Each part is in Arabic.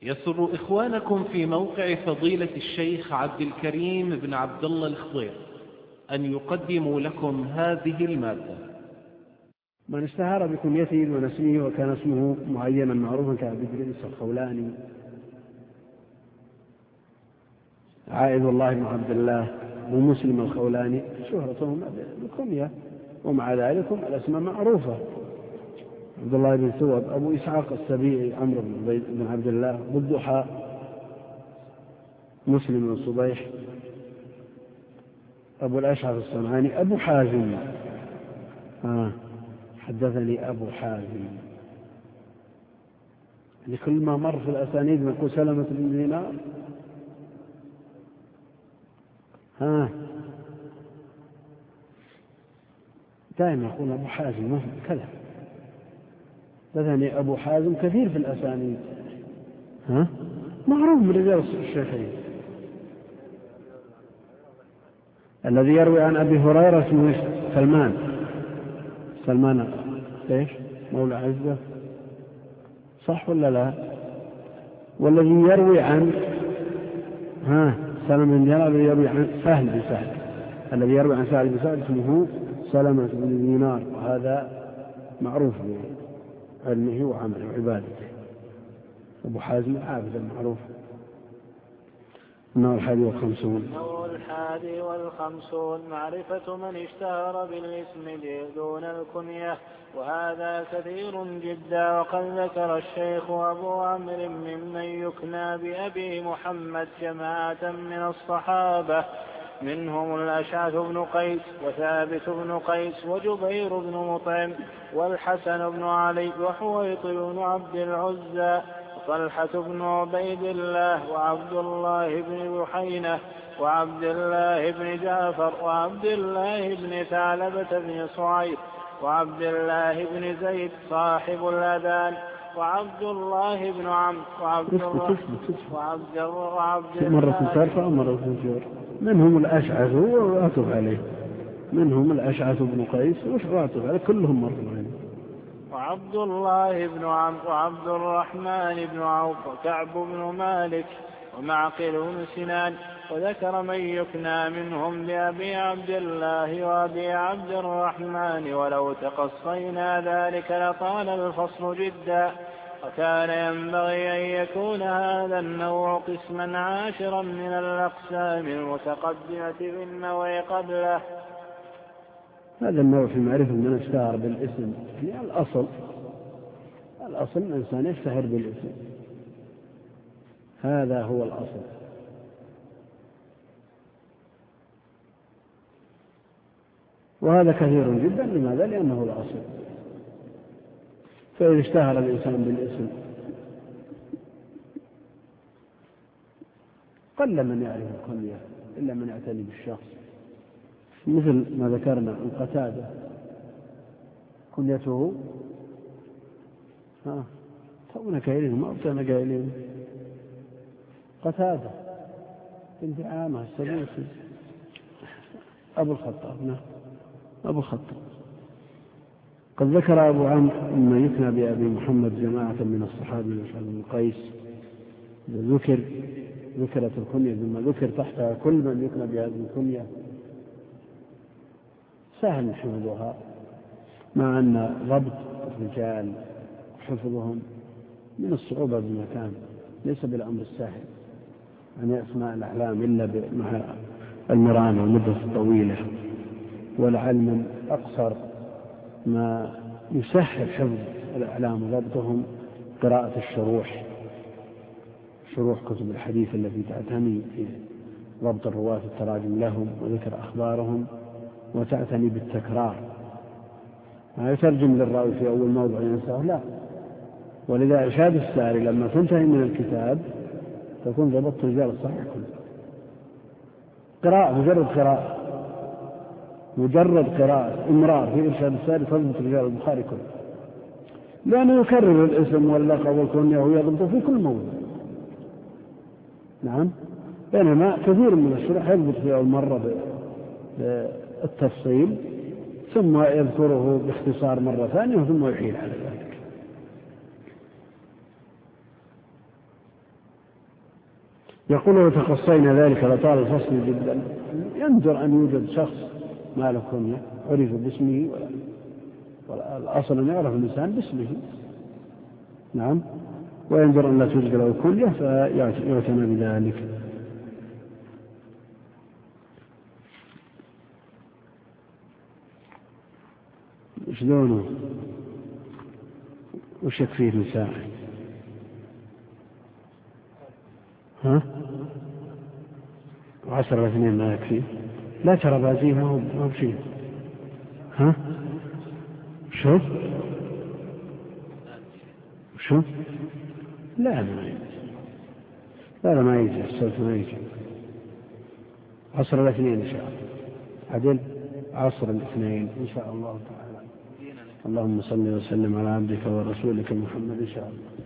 يسر إخوانكم في موقع فضيلة الشيخ عبد الكريم بن عبد الله الخضير أن يقدموا لكم هذه المادة. من اشتهر بكنيته دون اسمه وكان اسمه معينا معروفا كأبي إدريس الخولاني عائذ الله بن عبد الله ومسلم الخولاني شهرتهم بالكنية، ومع ذلك الأسماء معروفة: عبد الله بن ثوب، أبو إسحاق السبيعي عمرو بن عبد الله، أبو الضحى مسلم بن صبيح، أبو الأشعث الصنعاني، أبو حازم. حدثني أبو حازم. لكل ما مر في الأسانيد نقول سلمة بن دينار. دائما يقول أبو حازم كذا. حدثني أبو حازم كثير في الأسانيد، معروف من رجال الشيخين. الذي يروي عن أبي هريرة اسمه سلمان ليش مولى عزة، صح ولا لا؟ والذي يروي عن سلمة بن دينار الذي يروي عن سهل بن سهل، الذي يروي عن سهل بن سهل اسمه سلمة بن دينار، وهذا معروف بعلمه وعمله وعبادته. أبو حازم عابد المعروف. النوع 51 معرفة من اشتهر بالاسم دون الكنية، وهذا كثير جدا. وقد ذكر الشيخ أبو عمرو ممن يكنى بأبي محمد جماعة من الصحابة، منهم الأشعث بن قيس وثابت بن قيس وجبير بن مطعم والحسن بن علي وحويط بن عبد العزى وطلحة بن عبيد الله وعبد الله بن بحينة وعبد الله بن جعفر وعبد الله بن ثعلبة بن صعيب وعبد الله بن زيد صاحب الأذان وعبد الله بن عمرو وعبد الله مرة ترفع ومرة تنجر. منهم الأشعث وعطف عليه، منهم الأشعث بن قيس وعطف عليه، كلهم مروا عليه. وعبد الله بن عمرو وعبد الرحمن بن عوف وكعب بن مالك ومعقل بن سنان. وذكر من يكنى منهم بأبي عبد الله وأبي عبد الرحمن، ولو تقصينا ذلك لطال الفصل جدا. وكان ينبغي أن يكون هذا النوع قسما عاشرا من الأقسام المتقدمة في النوع قبله. هذا النوع في معرفة من اشتهر بالاسم، يعني الأصل الإنسان يشتهر بالاسم، هذا هو الأصل. وهذا كثير جدا. لماذا؟ لأنه الأصل. فإذا اشتهر الإنسان بالاسم قل من يعرف الكنية إلا من يعتني بالشخص، مثل ما ذكرنا عن قتادة كنيته تونا قايلين ما أبتنا قايلين قتادة بنت عامة السدوسي أبو الخطاب. أبو الخطاب. قد ذكر أبو عمرو مما يكنى بأبي محمد جماعة من الصحابة وشعب بن قيس. ذكرت الكنية ثم ذكر تحتها كل من يكنى بهذه الكنية، سهل حفظها، مع أن ضبط الرجال حفظهم من الصعوبة بمكان، ليس بالأمر السهل عن أسماء الأعلام إلا مع المرانة والمدة الطويلة. والعلم أقصر ما يسهل حفظ الأعلام وضبطهم قراءة شروح كتب الحديث التي تعتني في ضبط الرواة التراجم لهم وذكر أخبارهم، وتعتني بالتكرار، ما يترجم للراوي في أول موضع ينساه، لا. ولذا إرشاد الساري لما تنتهي من الكتاب تكون ضبطت رجال الصحيح كله. مجرد قراءة إمرار في إرشاد الساري تضبط رجال البخاري كله، لأنه يكرر الاسم واللقب والكنية ويضبطه في كل موضع. نعم. بينما كثير من الشرح يضبط في أول مرة بالتفصيل ثم يذكره باختصار مرة ثانية ثم يحيل على ذلك. يقول لو تخصينا ذلك لطال الفصل جدا. يندر أن يوجد شخص ما له كنية عرف باسمه، والأصل أن يعرف الإنسان باسمه. نعم. ويندر أن لا توجد له كنية فيعتنى بذلك. شلونه وش يكفيه نساء؟ ها؟ 10 2 ما يكفي؟ لا ترى بازيه ما هو بشيء. ها؟ شوف لا ما يجي السلف ما يجي. 10 2 إن شاء الله. عدل 10 2 إن شاء الله تعالى. اللهم صل وسلم على عبدك ورسولك محمد إن شاء الله.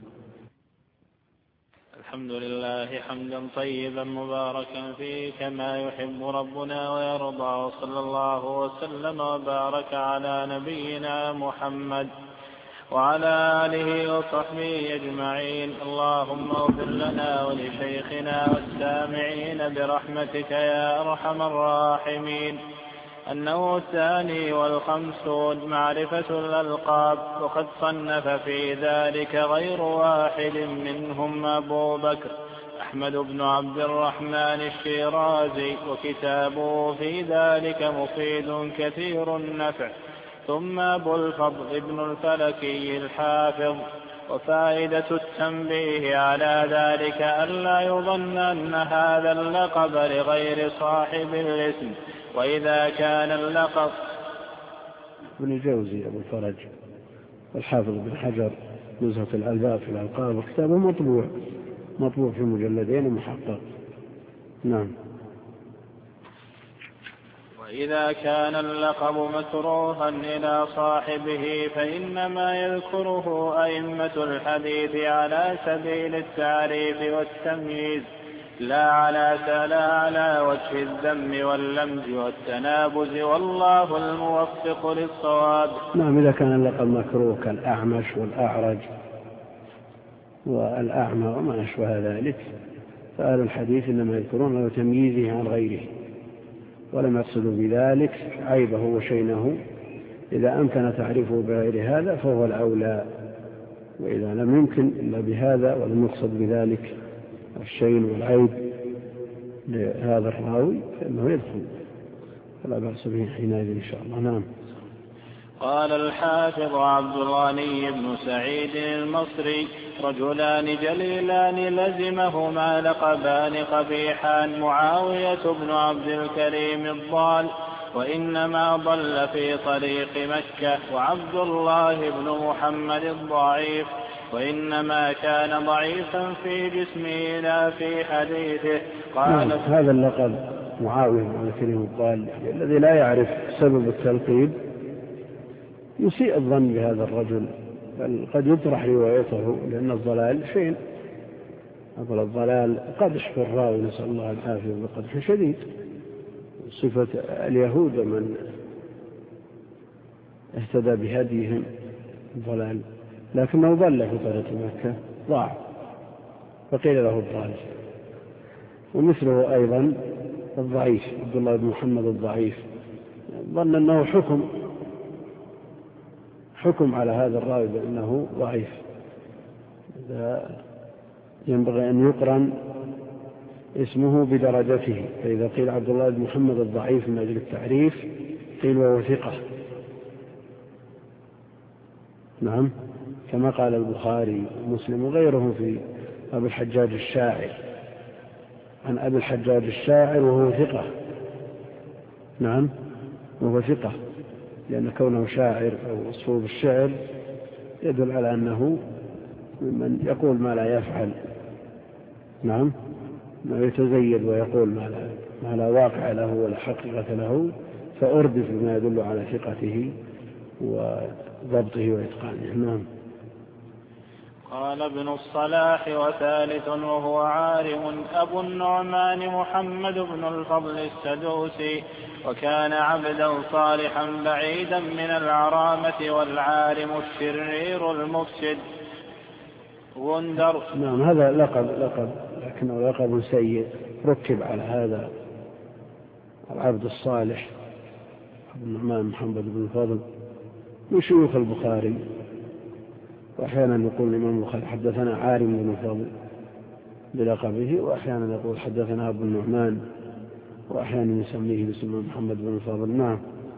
الحمد لله حمدا طيبا مباركا فيه كما يحب ربنا ويرضى، وصلى الله وسلم وبارك على نبينا محمد وعلى آله وصحبه أجمعين. اللهم اغفر لنا ولشيخنا والسامعين برحمتك يا أرحم الراحمين. النوع 52 معرفة الألقاب، وقد صنف في ذلك غير واحد منهم أبو بكر أحمد بن عبد الرحمن الشيرازي، وكتابه في ذلك مفيد كثير النفع. ثم أبو الفضل بن الفلكي الحافظ. وفائدة التنبيه على ذلك ألا يظن أن هذا اللقب لغير صاحب الاسم، وإذا كان اللقب ابن الجوزي أبو الفرج والحافظ بن حجر نزهة الألباب في الألقاب، وكتابه مطبوع في مجلدين ومحقق. نعم. وإذا كان اللقب مكروها إلى صاحبه فإنما يذكره أئمة الحديث على سبيل التعريف والتمييز، لا على وجه الذم واللمز والتنابز، والله الموفق للصواب. نعم. إذا كان اللقب مكروه كالأعمش والأعرج والأعمى وما أشبه ذلك، فأهل الحديث إنما يذكرونه وتمييزه عن غيره، ولم يقصدوا بذلك عيبه وشينه. إذا أمكن تعريفه بغير هذا فهو الأولى، وإذا لم يمكن إلا بهذا ولم يقصد بذلك الشين والعيب لهذا الراوي فإنه يدخل، فلا بأس به حينئذ إن شاء الله. نعم. قال الحافظ عبد الغني بن سعيد المصري: رجلان جليلان لزمهما لقبان قبيحان، معاوية بن عبد الكريم الضال، وإنما ضل في طريق مكة، وعبد الله بن محمد الضعيف، وإنما كان ضعيفا في جسمه لا في حديثه. قال هذا اللقب معاوية بن عبد الكريم الضال الذي لا يعرف سبب التلقيب يسيء الظن بهذا الرجل، بل قد يطرح روايته، لأن الضلال شيء، أقول الضلال قدح في الراوي، نسأل الله العافية، بقدح شديد. صفة اليهود من اهتدى بهديهم الضلال، لكنه ضل في طريق مكة ضاع فقيل له الضال. ومثله أيضا الضعيف عبد الله بن محمد الضعيف، ظن أنه حكم على هذا الراوي بأنه ضعيف. ينبغي أن يقرن اسمه بدرجته، فإذا قيل عبد الله بن محمد الضعيف من أجل التعريف قيل وهو ثقة. نعم. كما قال البخاري ومسلم وغيرهم في أبي الحجاج الشاعر، عن أبي الحجاج الشاعر وهو ثقة. نعم. وهو ثقة، لأن كونه شاعر أو وصفه بالشعر يدل على أنه ممن يقول ما لا يفعل. نعم. ما يتزيد ويقول ما لا واقع له ولا حقيقة له، فأردف بما يدل على ثقته وضبطه وإتقانه. نعم. قال ابن الصلاح: وثالث وهو عارم أبو النعمان محمد بن الفضل السدوسي، وكان عبدا صالحا بعيدا من العرامة، والعارم الشرير المفسد غندر. نعم. هذا لقب، لكنه لقب سيء ركب على هذا العبد الصالح عبد النعمان محمد بن الفضل من شيوخ البخاري. وأحيانا يقول الإمام البخاري حدثنا عارم بن الفضل بلقبه، وأحيانا يقول حدثنا أبو النعمان، وأحيانا يسميه باسم محمد بن الفضل. نعم.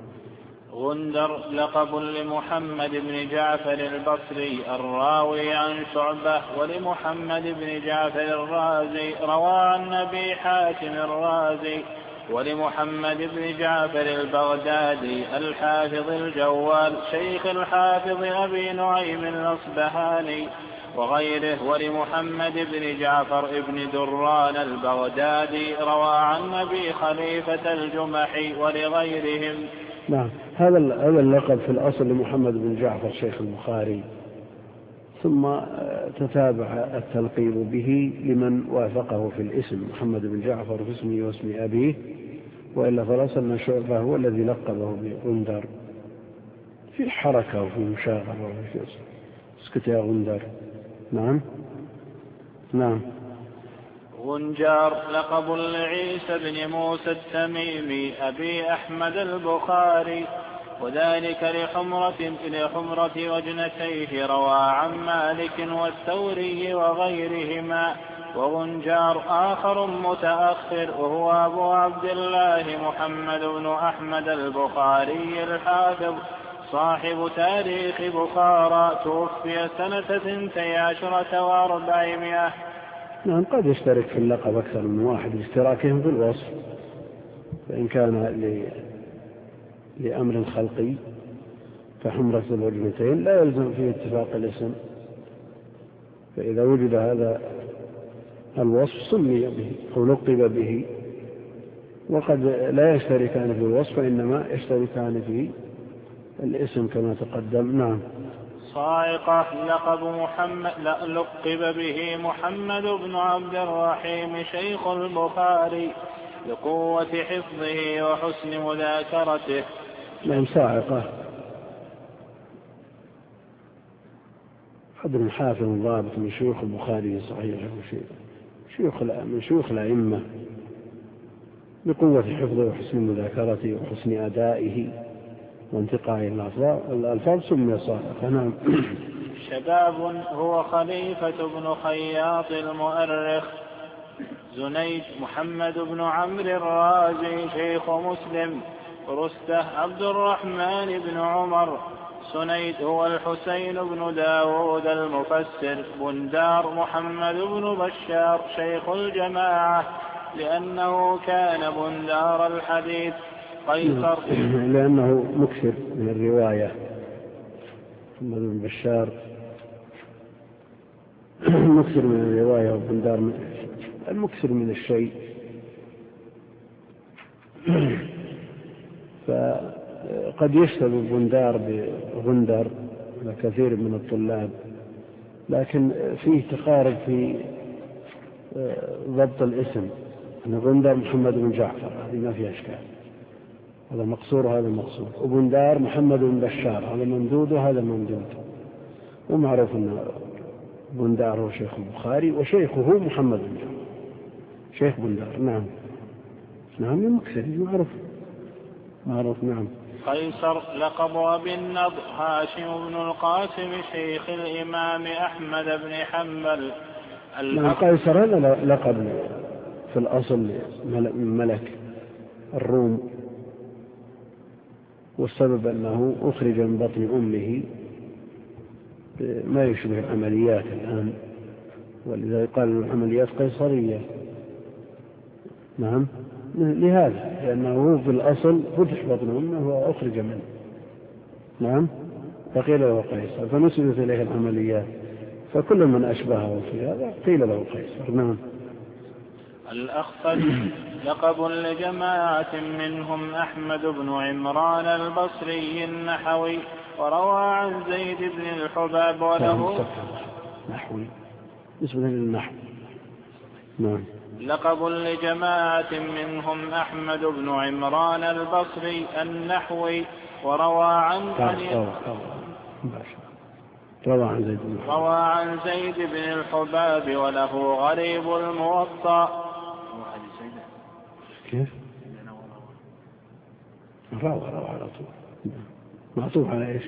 غندر لقب لمحمد بن جعفر البصري الراوي عن شعبة، ولمحمد بن جعفر الرازي روى عن أبي حاتم الرازي، ولمحمد بن جعفر البغدادي الحافظ الجوال شيخ الحافظ أبي نعيم الأصبهاني وغيره، ولمحمد بن جعفر بن دران البغدادي روى عن أبي خليفة الجمحي ولغيرهم. نعم. هذا اللقب في الأصل لمحمد بن جعفر شيخ البخاري، ثم تتابع التلقيب به لمن وافقه في الاسم محمد بن جعفر في اسمه واسم أبيه، وإلا فالأصل أن شعبة هو الذي لقبه بغندر في حركة وفي مشاغبة وفي اسكت يا غندر. نعم. نعم. غنجار لقب لعيسى بن موسى التميمي أبي أحمد البخاري، وذلك لحمرة وجنتيه روى عن مالك والثوري وغيرهما. وغنجار آخر متأخر وهو أبو عبد الله محمد بن أحمد البخاري الحافظ صاحب تاريخ بخارى، توفي سنة 12 و400. نعم. قد يشترك في اللقب أكثر من واحد اشتراكهم في الوصف، فإن كان لأمر خلقي كحمرة الوجنتين لا يلزم فيه اتفاق الاسم، فإذا وجد هذا الوصف سمي به أو لقب به. وقد لا يشتركان في الوصف، إنما يشتركان في الاسم كما تقدم. نعم. صاعقة لقب به محمد بن عبد الرحيم شيخ البخاري لقوة حفظه وحسن مذاكرته. نعم. صاعقة قدر حافظ ضابط من شيوخ البخاري صحيح، من شيوخ الأئمة بقوة حفظه وحسن مذاكرته وحسن أدائه وانتقائه الألفاظ سمي صاعقة. نعم. شباب هو خليفة بن خياط المؤرخ. زنيد محمد بن عمرو الرازي شيخ مسلم. رسته عبد الرحمن بن عمر. سنيد هو الحسين بن داود المفسر. بندار محمد بن بشار شيخ الجماعة لأنه كان بندار الحديث. قيصر لأنه مكثر من الرواية. محمد بن بشار مكثر من الرواية، وبندار المكثر من الشيء. فقد يشتبه بندار بغندر لكثير من الطلاب، لكن فيه تقارب في ضبط الاسم. أن غندر محمد بن جعفر هذه ما فيها إشكال، هذا مقصور وهذا مقصور. وبندار محمد بن بشار هذا ممدود وهذا ممدود. ومعروف أن بندار هو شيخ البخاري وشيخه محمد بن جعفر شيخ بندار. نعم. نعم. مكثر معروف. نعم. قيصر لقب أبي النضر هاشم بن القاسم شيخ الإمام أحمد بن حنبل. نعم. قيصر هذا لقب في الأصل ملك الروم، والسبب أنه أخرج من بطن أمه ما يشبه العمليات الآن، ولذا يقال العمليات قيصرية. نعم. لهذا لأنه في الأصل فتح بطن أمه وأخرج منه. نعم. فقيل له قيصر فنسبت إليه العمليات، فكل من أشبهه في هذا قيل له قيصر. نعم. الأخفل لقب لجماعة منهم أحمد بن عمران البصري النحوي، وروى عن زيد بن الحباب وله نحوي اسمه للنحو. نعم. لقب لجماعة منهم أحمد بن عمران البصري النحوي، وروى عن روى عن زيد بن الحباب وله غريب الموطأ. كيف؟ روى على طول. معطوف على إيش؟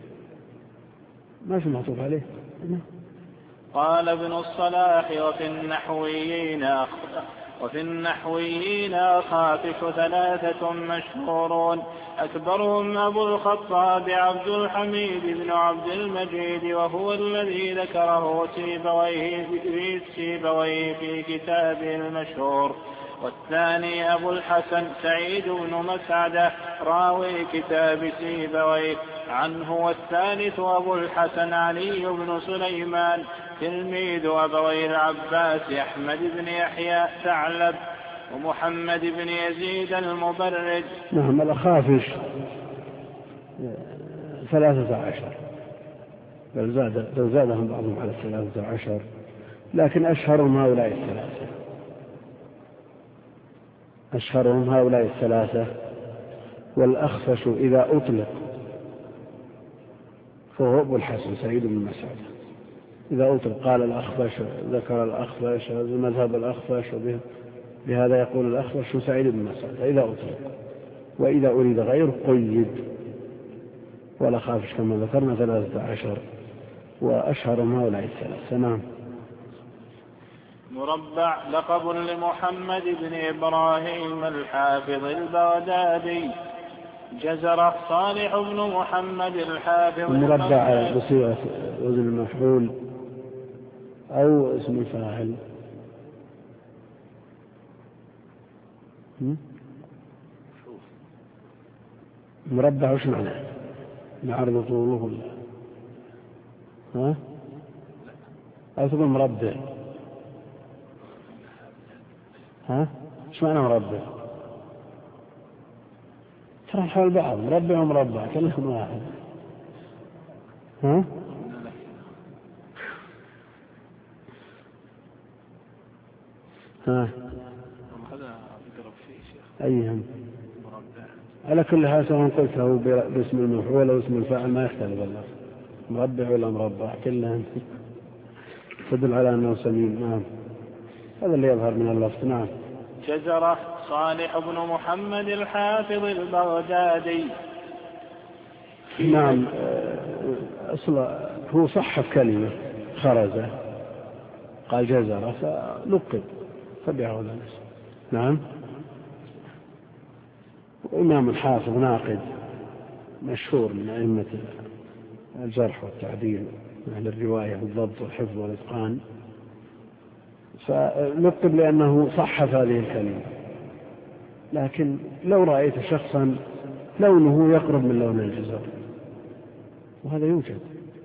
ما في معطوف عليه. قال ابن الصلاح وفي النحويين أخافش ثلاثة مشهورون أكبرهم أبو الخطاب عبد الحميد بن عبد المجيد وهو الذي ذكره سيبويه في كتابه المشهور، والثاني أبو الحسن سعيد بن مسعدة راوي كتاب سيبويه عنه، والثالث أبو الحسن علي بن سليمان تلميذ أبوي العباس أحمد بن يحيى ثعلب ومحمد بن يزيد المبرد. نعم الأخافش 13 بل زادهم بعضهم على 13، لكن أشهرهم هؤلاء الثلاثة. والأخفش إذا أطلق فهو أبو الحسن سعيد بن مسعد. إذا أطلق قال الأخفش، ذكر الأخفش، مذهب الأخفش، بهذا يقول الأخفش سعيد بن مسعد إذا أطلق. وإذا أريد غير قيد. والأخافش كما ذكرنا 13، وأشهرهم هؤلاء الثلاثة. نعم. مربع لقب لمحمد بن إبراهيم الحافظ البغدادي. جزرة صالح بن محمد الحافظ. المربع بصيغة وزن المفعول أو اسم الفاعل. مربع وش معناه؟ نعرض طوله أو تقول مربع. ايش معنى مربع؟ ترى حول بعض، مربع ومربع كلهم واحد. أيهم على كل حال سواء قلته باسم المفعول أو اسم الفاعل ما يختلف اللفظ، مربع ولا مربع كلهم تدل على أنه سمين. نعم هذا اللي يظهر من اللفظ. نعم. جزرة صالح بن محمد الحافظ البغدادي. نعم أصلا هو صحف كلمة خرزة قال جزرة فلقب فبيعه الناس. نعم. إمام الحافظ ناقد مشهور من أئمة الجرح والتعديل أهل الرواية والضبط والحفظ والإتقان، فلقب لأنه صحف هذه الكلمة. لكن لو رأيت شخصا لونه يقرب من لون الجزر، وهذا يوجد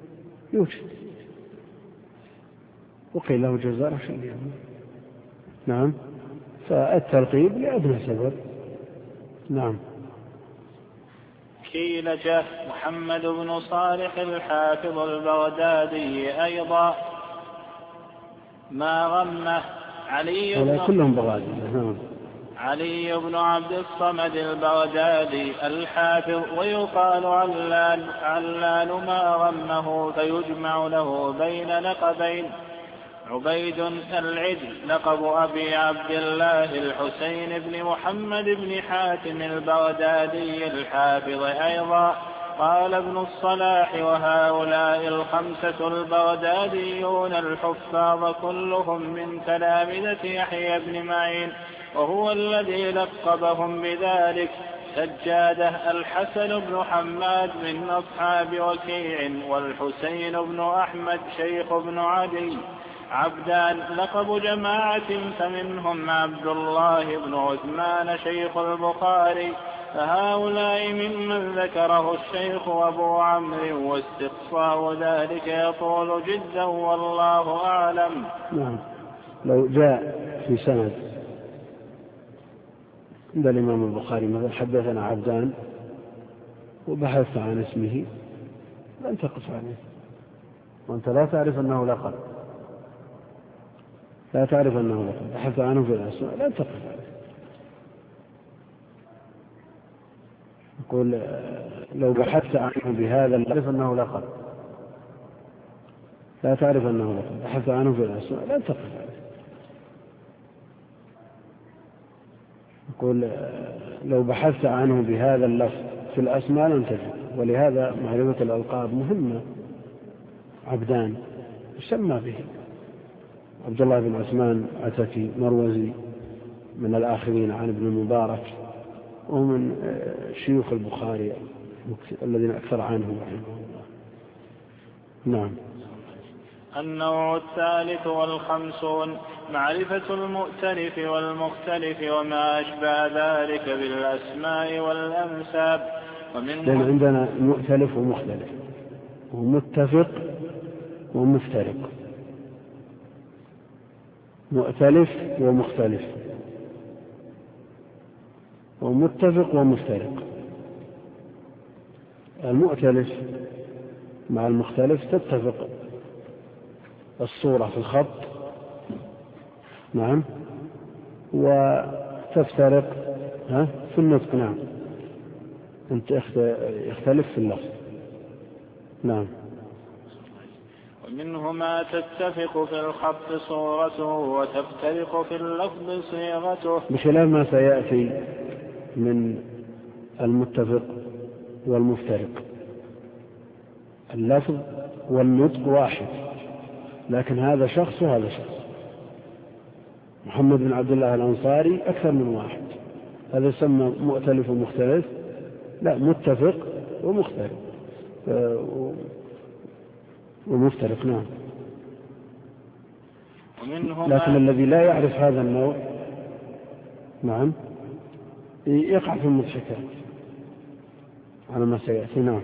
وقيل له جزر شيء. نعم. فالتلقيب لأدنى سبب. نعم. كيلجة محمد بن صالح الحافظ البغدادي أيضا. ما غمه علي بن عبد الصمد البغدادي الحافظ، ويقال علان ما غمه فيجمع له بين لقبين. عبيد العدل لقب أبي عبد الله الحسين بن محمد بن حاتم البغدادي الحافظ أيضا. قال ابن الصلاح وهؤلاء الخمسة البغداديون الحفاظ كلهم من تلامذة يحيى بن معين، وهو الذي لقبهم بذلك. سجادة الحسن بن حماد من أصحاب وكيع، والحسين بن أحمد شيخ بن عدي. عبدان لقب جماعة فمنهم عبد الله بن عثمان شيخ البخاري، فهؤلاء ممن ذكره الشيخ أبو عمرو، واستقصاء ذلك يطول جدا والله أعلم. نعم. لو جاء في سند عند الإمام البخاري مثلا حدثنا عبدان وبحثت عن اسمه لن تقف عليه، وأنت لا تعرف أنه لقب، بحثت عنه في الأسماء لن تقف عليه. يقول لو بحثت عنه بهذا تعرف أنه لقب، لا تعرف أنه لفظ، بحثت عنه في الأسماء لا تقف عليه. يقول لو بحثت عنه بهذا اللفظ في الأسماء لم تجد. ولهذا معرفة الألقاب مهمة. عبدان يسمى به عبد الله بن عثمان عتكي مروزي من الآخرين عن ابن المبارك، ومن شيوخ البخاري الذين أكثر عنه رحمه الله. نعم. النوع الثالث والخمسون معرفة المؤتلف والمختلف وما أشبه ذلك بالأسماء والأنساب. لأن عندنا مؤتلف ومختلف ومتفق ومفترق. مؤتلف ومختلف ومتفق ومفترق. المؤتلف مع المختلف تتفق الصورة في الخط، نعم، وتفترق في النطق، نعم، يختلف في اللفظ، نعم. ومنه ما تتفق في الخط صورته وتفترق في اللفظ صيغته، بخلاف ما سيأتي من المتفق والمفترق. اللفظ والنطق واحد، لكن هذا شخص وهذا شخص. محمد بن عبد الله الأنصاري أكثر من واحد، هذا يسمى مؤتلف ومختلف، لا، متفق ومختلف ومفترق، نعم. لكن الذي لا يعرف هذا النوع، نعم، يقع في المضحكات على ما سيأتي، نعم.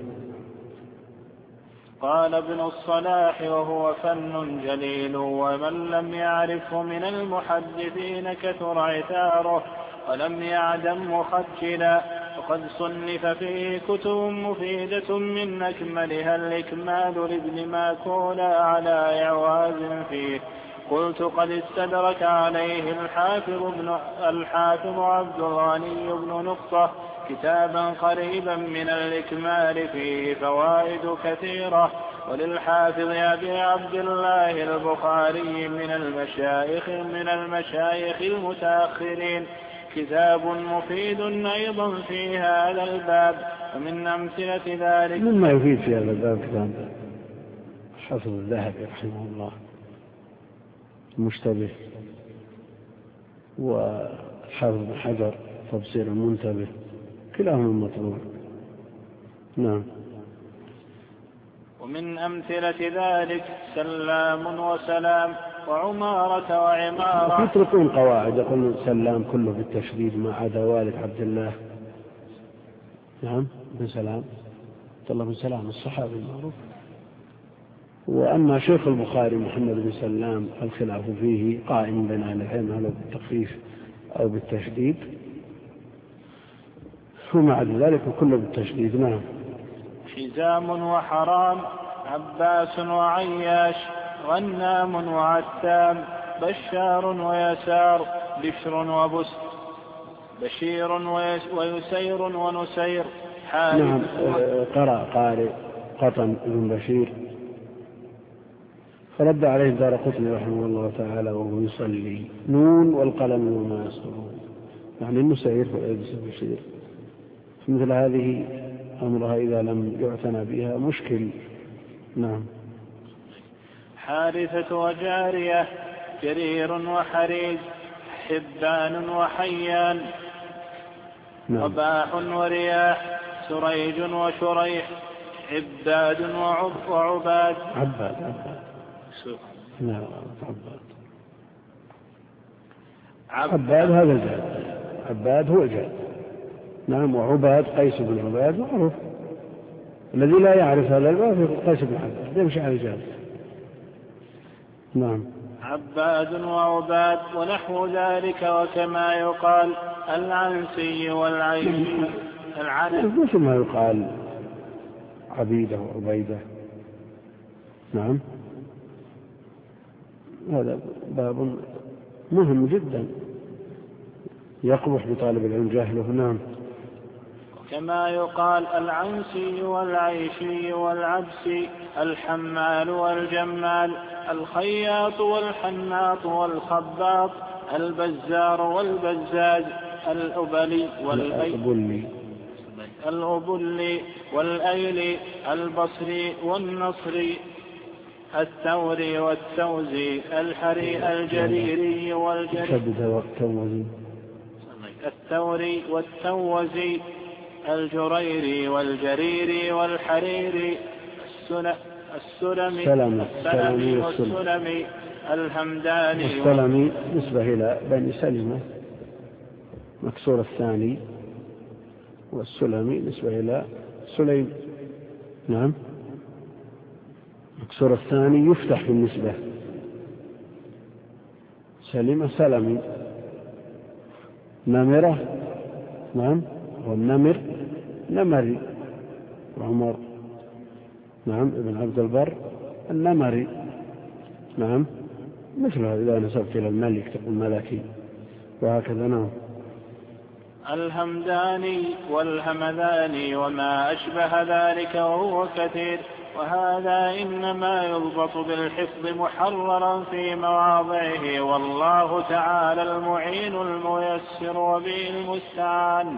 قال ابن الصلاح وهو فن جليل، ومن لم يعرفه من المحدثين كثر عثاره ولم يعدم مخجلا، وقد صنف فيه كتب مفيدة من أكملها الإكمال لابن ماكولا على إعواز فيه. قلت قد استدرك عليه الحافظ عبد الغني بن نقطة كتابا قريبا من الإكمال فيه فوائد كثيرة. وللحافظ أبي عبد الله البخاري من المشايخ المتأخرين كتاب مفيد أيضا في هذا الباب. ومن أمثلة ذلك مما يفيد في هذا الباب كتاب حافظ الذهبي رحمه الله المشتبه، وحافظ بن حجر تبصير المنتبه، كلاهما مطلوب، نعم. ومن أمثلة ذلك سلام وسلام وعمارة وعمارة. يتركون قواعد، يقول سلام كله بالتشديد ما عدا والد عبد الله، نعم، بن سلام، عبد الله بن سلام الصحابي المعروف. وأما شيخ البخاري محمد بن سلام الخلاف فيه قائم بين أهل العلم هل بالتخفيف أو بالتشديد، ومع ذلك كله بالتشديد، نعم. حزام وحرام عباس وعياش غنام وعتام بشار ويسار بشر وبست بشير ويسير ونسير نعم. قرأ قارئ قطن بن بشير فرد عليه الدارقطني رحمه الله تعالى وهو يصلي نون والقلم وما يسطرون، يعني النسير بشير. مثل هذه أمرها إذا لم يعتنى بها مشكل، نعم. حارثة وجارية جرير وحريز حبان وحيان، نعم. وباح ورياح سريج وشريح عباد وعباد. نعم. عباد هذا الجاد، عباد هو الجاد، نعم. وعباد قيس بن عباد معروف، الذي لا يعرف هذا الباب يقول قيس بن عباد يمشي على الجاد، نعم. عباد وعباد ونحو ذلك. وكما يقال العنسي والعيش مثل ما يقال عبيدة وعبيدة، نعم. هذا باب مهم جدا يقبح بطالب العلم جهله، نعم. كما يقال العنسي والعيشي والعبسي، الحمال والجمال، الخياط والحناط والخباط، البزار والبزاز، الأبلي والأيلي، البصري والنصري، الثوري والتوزي، الجريري الثوري والتوزي، الجريري والجريري والحريري، السلمي والسلمي، الهمداني السلمي نسبة إلى بني سلمة مكسور الثاني، والسلمي نسبة إلى سليم. نعم، مكسور الثاني يفتح بالنسبة، سلمة سلمي. نمرة، نعم، والنمر نمري، وعمر، نعم، ابن عبد البر النمري. نعم، مثل هذا إذا نسبت إلى الملك تقول ملكي، وهكذا. نعم. الهمداني والهمذاني وما أشبه ذلك وهو كثير، وهذا إنما يضبط بالحفظ محررا في مواضعه، والله تعالى المعين الميسر وبه المستعان.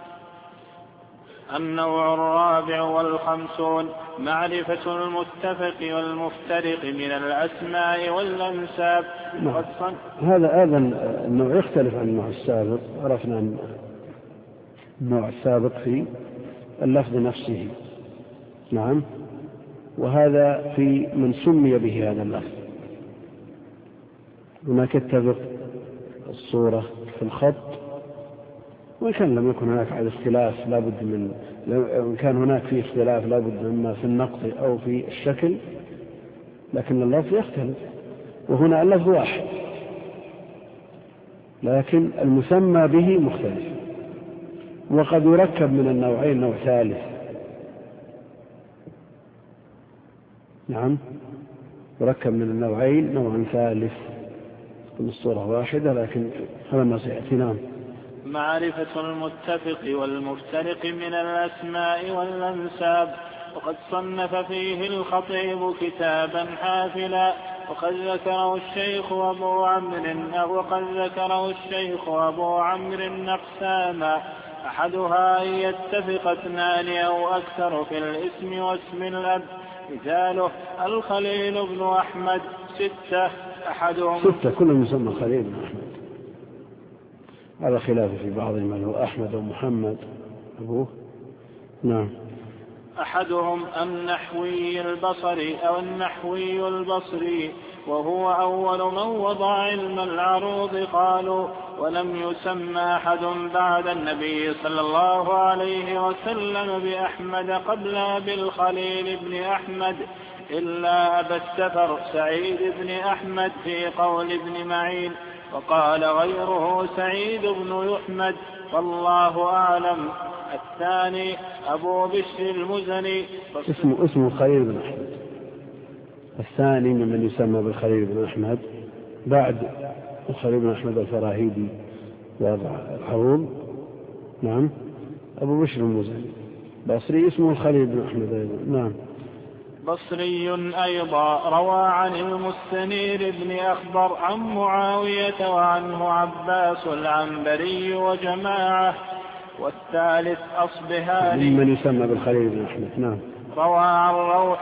النوع الرابع والخمسون معرفة المتفق والمفترق من الأسماء والأنساب. هذا النوع يختلف عن النوع السابق. عرفنا النوع السابق في اللفظ نفسه، نعم، وهذا في من سمي به هذا اللفظ. هناك يتفق الصورة في الخط، وإن كان لم يكن هناك على اختلاف لابد من، إن كان هناك في اختلاف لابد مما في النقط أو في الشكل، لكن اللفظ يختلف، وهنا اللفظ واحد لكن المسمى به مختلف. وقد يركب من النوعين نوع ثالث، نعم، يركب من النوعين نوع ثالث من الصورة واحدة، لكن هذا ما سيأتي. نعم. معرفة المتفق والمفترق من الأسماء والأنساب. وقد صنف فيه الخطيب كتابا حافلا، وقد ذكره الشيخ أبو عمرو أقساما، أحدها أن يتفق اثنان أو أكثر في الاسم واسم الأب. مثاله الخليل بن أحمد 6، أحدهم 6 كلهم يسمى خليل بن أحمد، هذا خلاف في بعضهم من هو أحمد ومحمد أبوه. نعم. أحدهم النحوي البصري أو النحوي البصري، وهو أول من وضع علم العروض. قالوا ولم يسمى أحد بعد النبي صلى الله عليه وسلم بأحمد قبل بالخليل بن أحمد إلا أبا السفر سعيد بن أحمد في قول ابن معين، وقال غيره سعيد بن يحمد، والله أعلم. الثاني أبو بشر المزني، اسمه خليل بن أحمد. الثاني ممن يسمى بالخليل بن أحمد بعد الخليل بن أحمد الفراهيدي وضع العروض. نعم. أبو بشر المزني بصري اسمه الخليل بن أحمد أيضا. نعم. بصري أيضا روى عن المستنير بن أخضر عن معاوية وعنه عباس العنبري وجماعة. والثالث أصبهاني ممن يسمى بالخليل بن أحمد. نعم. روى عن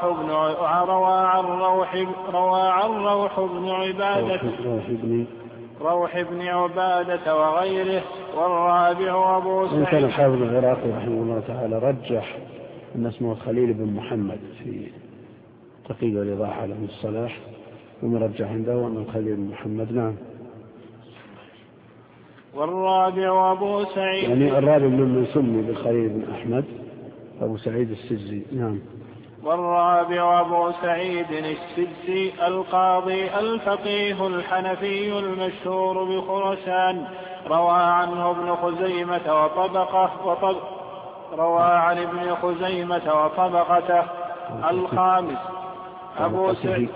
روح بن عبادة وغيره. والرابع أبو سعيد. كان الحافظ العراقي رحمه الله تعالى رجح أن اسمه الخليل بن محمد في تقييد الإيضاح على ابن الصلاح، ومرجح عنده أن الخليل بن محمد. نعم. والرابع أبو سعيد، يعني الرابع ممن سمي بالخليل بن أحمد أبو سعيد السجزي. نعم. والرابع أبو سعيد السجزي القاضي الفقيه الحنفي المشهور بخرسان. روى عنه ابن خزيمة وطبقته الخامس أبو سعيد.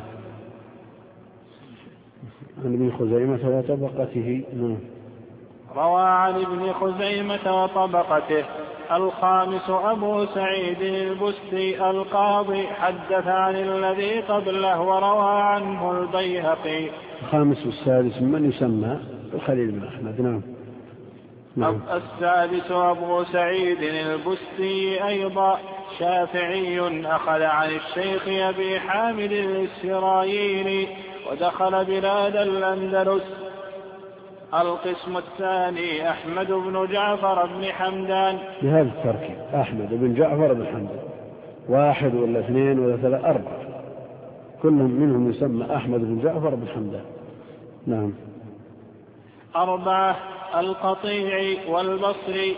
عن ابن خزيمة وطبقته. روى عن ابن خزيمة وطبقته الخامس أبو سعيد البستي القاضي حدث عن الذي قبله وروى عنه البيهقي. الخامس والسادس من يسمى الخليل بن أحمد. نعم. السادس أبو سعيد البستي أيضا شافعي أخذ عن الشيخ أبي حامد الإسرائيلي ودخل بلاد الأندلس. القسم الثاني أحمد بن جعفر بن حمدان. بهذا التركيب أحمد بن جعفر بن حمدان، واحد ولا اثنين ولا ثلاثة أربعة، كل منهم يسمى أحمد بن جعفر بن حمدان. نعم. أربعة القطيعي والبصري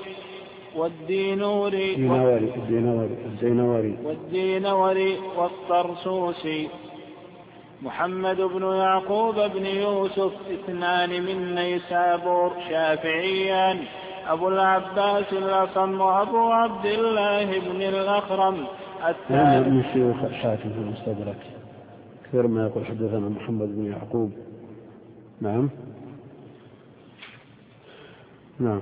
والدينوري والطرسوسي. محمد بن يعقوب بن يوسف اثنان من نيسابور شافعيان، أبو العباس الأصم وأبو عبد الله بن الأخرم. الثالث من شيوخ الحاكم في المستدرك كثير ما يقول حدثنا محمد بن يعقوب. نعم. نعم.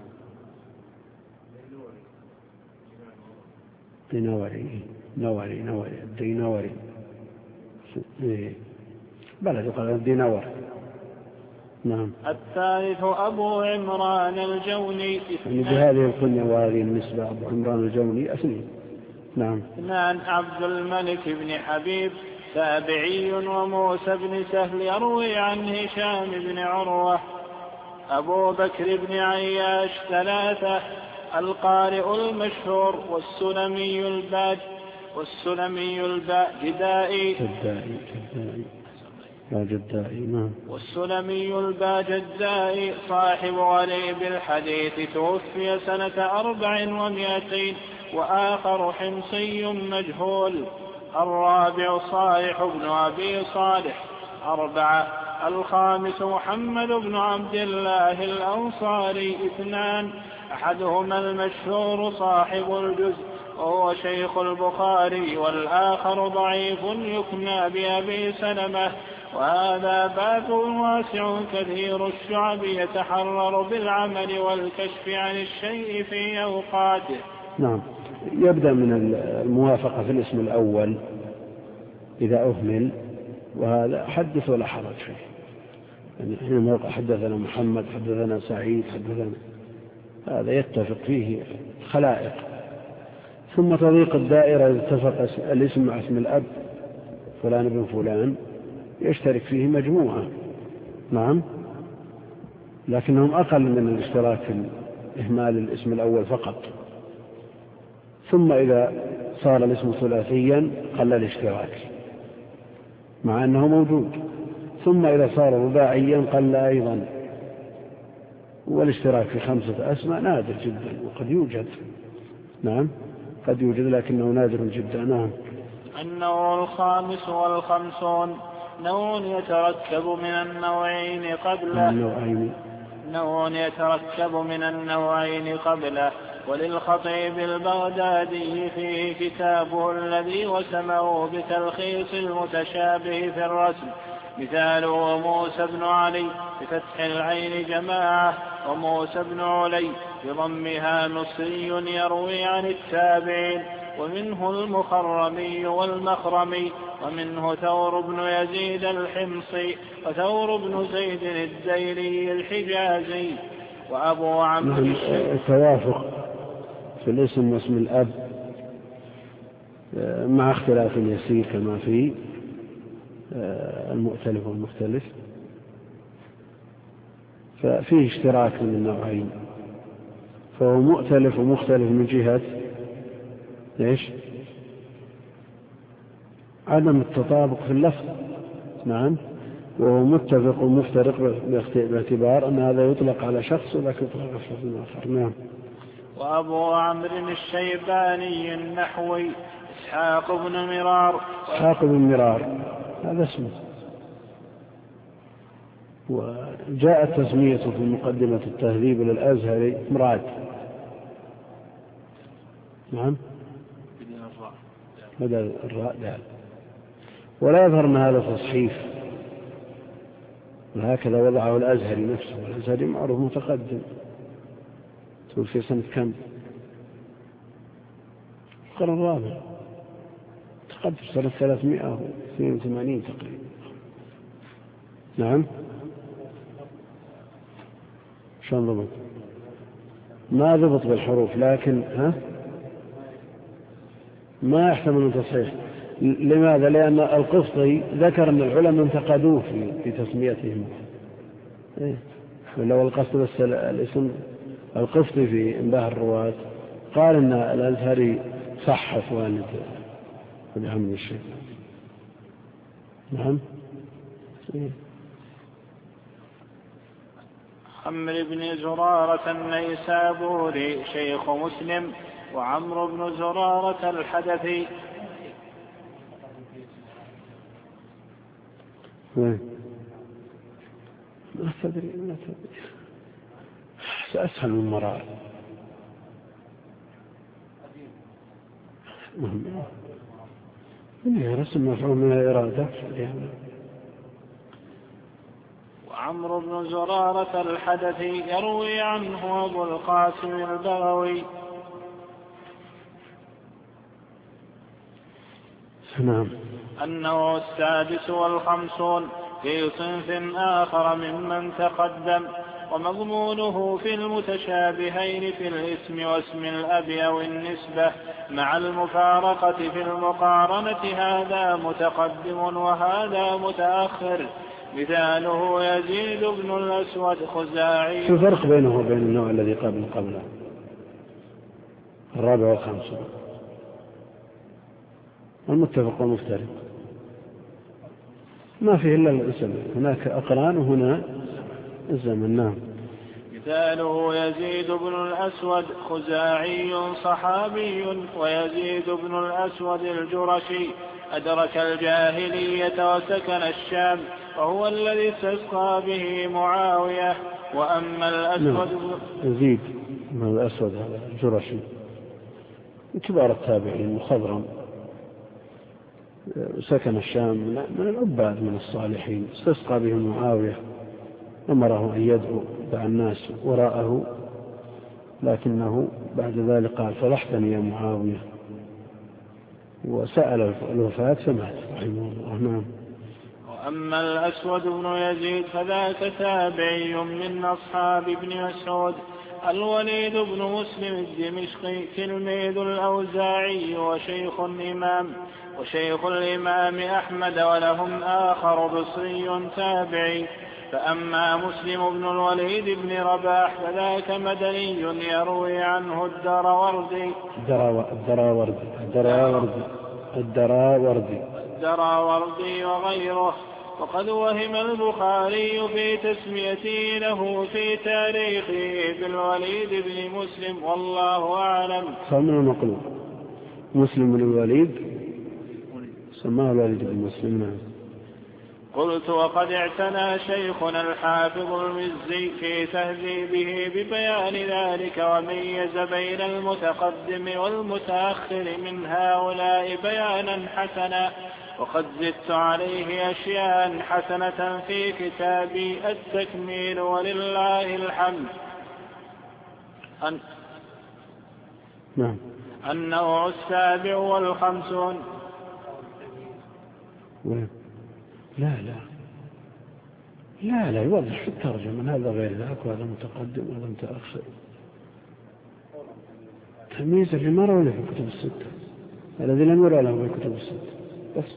الدينوري بلد يقال الدينور. نعم. الثالث أبو عمران الجوني. يعني بهذه الكنية وهذه النسبة أبو عمران الجوني أثنين. نعم. اثنان عبد الملك بن حبيب تابعي وموسى بن سهل يروي عن هشام بن عروة. أبو بكر بن عياش ثلاثة القارئ المشهور والسلمي الباجدائي والسلمي الباجدائي صاحب غريب الحديث توفي سنة 400 وآخر حمصي مجهول. الرابع صالح بن أبي صالح. أربعة الخامس محمد بن عبد الله الأنصاري اثنان، أحدهما المشهور صاحب الجزء وهو شيخ البخاري، والآخر ضعيف يكنى بأبي سلمة. وهذا باب واسع كثير الشعب يتحرر بالعمل والكشف عن الشيء في أوقاته. نعم. يبدأ من الموافقة في الاسم الأول إذا أهمل، وهذا حدث ولا حرج فيه. يعني حينما حدثنا محمد، حدثنا سعيد، حدثنا، هذا يتفق فيه خلائق. ثم تضيق الدائرة إذا اتفق الاسم مع اسم الأب فلان بن فلان يشترك فيه مجموعة. نعم. لكنهم أقل من الاشتراك في إهمال الاسم الأول فقط. ثم إذا صار الاسم ثلاثيا قل الاشتراك مع أنه موجود. ثم إذا صار رباعيا قل أيضا. والاشتراك في 5 أسماء نادر جدا وقد يوجد. نعم قد يوجد لكنه نادر جدا. نعم. النوع الخامس والخمسون نوع يتركب من النوعين قبله. وللخطيب البغدادي فيه كتابه الذي وسمه بتلخيص المتشابه في الرسم، مثاله موسى بن علي بفتح العين جماعة، وموسى بن علي بضمها مصري يروي عن التابعين، ومنه المخرمي والمخرمي، ومنه ثور بن يزيد الحمصي، وثور بن زيد الديلي الحجازي، وأبو عمرو التوافق في الاسم واسم الأب مع اختلاف يسير كما في المؤتلف والمختلف، ففيه اشتراك من النوعين، فهو مؤتلف ومختلف من جهة ليش؟ عدم التطابق في اللفظ. نعم. وهو متفق ومفترق باعتبار أن هذا يطلق على شخص وذاك يطلق على شخص آخر. نعم. وأبو عمرو الشيباني النحوي إسحاق بن مرار هذا اسمه، وجاءت تسميته في مقدمة التهذيب للأزهري مراد. نعم. بدل الراء دال. ولا يظهر أن هذا تصحيف، وهكذا وضعه الأزهري نفسه. والأزهري معروف متقدم، تقول في سنة كم؟ القرن الرابع، تقدم سنة 382 تقريبا. نعم. شلون ضبط؟ ما ضبط بالحروف، لكن ما يحتمل التصحيح. لماذا؟ لأن القسطي ذكر أن العلماء انتقدوه في تسميتهم. ولو القصد بس الاسم القسطي في انباه الرواة قال أن الأزهري صحف والد بحمد الشيخ. نعم. عمرو بن زرارة النيسابوري شيخ مسلم، وعمرو بن زرارة الحدثي. ما تدري سأسهل من مرار. رسم مفعول من الإرادة. وعمرو بن زرارة الحدثي يروي عنه أبو القاسم البغوي. نعم. النوع 56 في صنف آخر ممن تقدم، ومضمونه في المتشابهين في الاسم واسم الأب أو النسبة مع المفارقة في المقارنة، هذا متقدم وهذا متأخر. مثاله يزيد بن الأسود خزاعي. شو الفرق بينه وبين النوع الذي قبله الرابع والخامس؟ المتفق والمفترق ما فيه إلا الاسم، هناك أقران وهنا الزمن. نعم. مثاله يزيد بن الأسود خزاعي صحابي، ويزيد بن الأسود الجرشي أدرك الجاهلية وسكن الشام، وهو الذي استسقى به معاوية. وأما الأسود يزيد بن الأسود هذا الجرشي من كبار التابعين، مخضرم، سكن الشام، من العباد من الصالحين، استسقى به معاوية، أمره أن يدعو دعا الناس وراءه، لكنه بعد ذلك قال فضحتني يا معاوية، وسأل الوفاة فمات رحمه الله. نعم. وأما الأسود بن يزيد فذاك تابعي من أصحاب ابن مسعود. الوليد بن مسلم الدمشقي تلميذ الأوزاعي وشيخ الإمام أحمد، ولهم آخر بصري تابعي. فأما مسلم بن الوليد بن رباح فذاك مدني يروي عنه الدراوردي وغيره. وقد وهم البخاري في تسميته له في تاريخه بالوليد بن مسلم، والله أعلم. فمن المقلوب مسلم بن الوليد سماه الوليد بن مسلم. قلت وقد اعتنى شيخنا الحافظ المزي في تهذيبه ببيان ذلك، وميز بين المتقدم والمتأخر من هؤلاء بيانا حسنا. وقد زدت عليه أشياء حسنة في كتابي التكميل، ولله الحمد. نعم. النوع 57. لا يوضح في الترجمة هذا غير ذاك، وهذا متقدم وهذا متأخر. تمييز اللي ما روى له في الكتب الستة، الذي لم يرى له في الكتب الستة بس.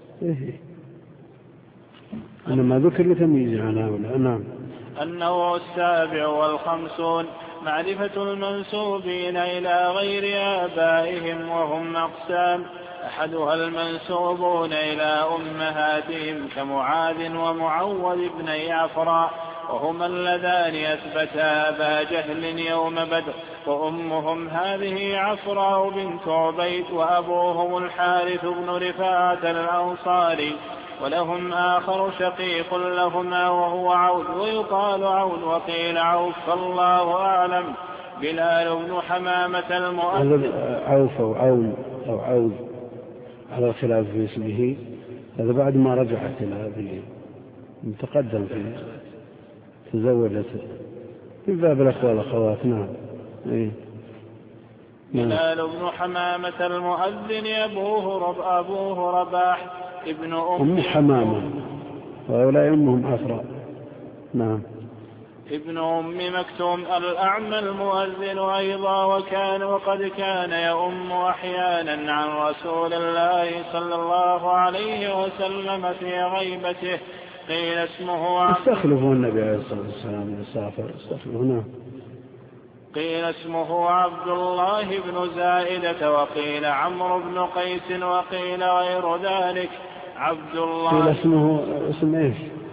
إنما ذكر لتمييز عن هؤلاء. نعم. النوع 57 معرفة المنسوبين إلى غير آبائهم، وهم أقسام. أحدها المنسوبون إلى أمهاتهم كمعاذ ومعوذ بن عفراء، وهما اللذان أثبتا أبا جهل يوم بدر، وأمهم هذه عفراء بنت عبيد، وأبوهم الحارث بن رفاعة الأنصاري. ولهم آخر شقيق لهما وهو عود، ويقال عود وقيل عوف، فالله أعلم. بلال بن حمامة المؤذن. عوف أو عون أو عود على الخلاف في اسمه، هذا بعد ما رجعت إلى هذه متقدم في تزوجت في باب الأخوة والأخوات. نعم. بلال بن حمامة المؤذن أبوه رباح ابن أم حمامة، وهؤلاء أمهم أفراد. نعم. ابن أم مكتوم الأعمى المؤذن أيضا، وقد كان يؤم أحيانا عن رسول الله صلى الله عليه وسلم في غيبته. قيل اسمه استخلفوا النبي عليه الصلاة والسلام يسافر استخلفوا. قيل اسمه عبد الله بن زائدة، وقيل عمرو بن قيس، وقيل غير ذلك. عبد الله قيل اسمه اسم ايش؟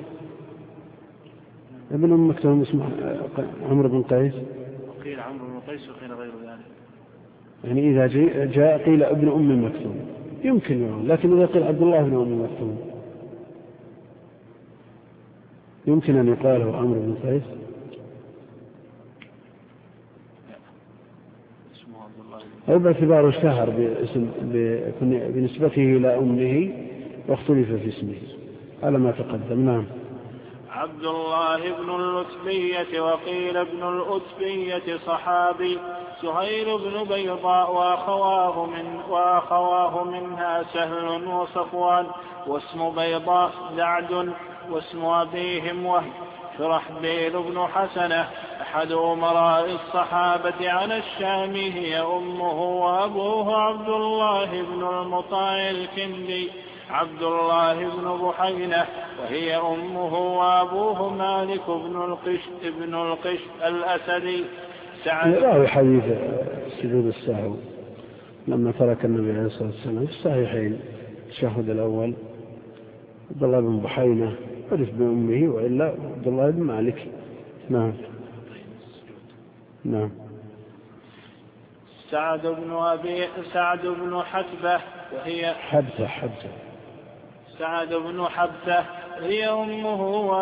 ابن أم مكتوم اسمه عمرو بن قيس، قيل عمرو بن قيس، وقيل غير ذلك. يعني إذا جاء قيل ابن أم مكتوم يمكن يقول، لكن إذا قيل عبد الله بن أم مكتوم يمكن أن يقال هو عمرو بن قيس. أو باعتباره اشتهر بنسبته إلى أمه واختلف في اسمه على ما تقدم. نعم. عبد الله بن الأتبية، وقيل ابن الأتبية صحابي. سهيل بن بيضاء وأخواه منها سهل وصفوان، واسم بيضاء زعد، واسم أبيهم وهب. شرحبيل بن حسنة أحد أمراء الصحابة عن الشام، هي أمه وأبوه عبد الله بن المطاع الكندي. عبد الله بن بحينة، وهي أمه وأبوه مالك بن القش الأسدي. راوي حديث سجود السهو لما ترك النبي عليه الصلاة والسلام في الصحيحين التشهد الأول، عبد الله بن بحينة عرف بأمه، وإلا عبد الله بن مالك. نعم. نعم. سعد بن حتبة، وهي سعد بن حبته، هي أمه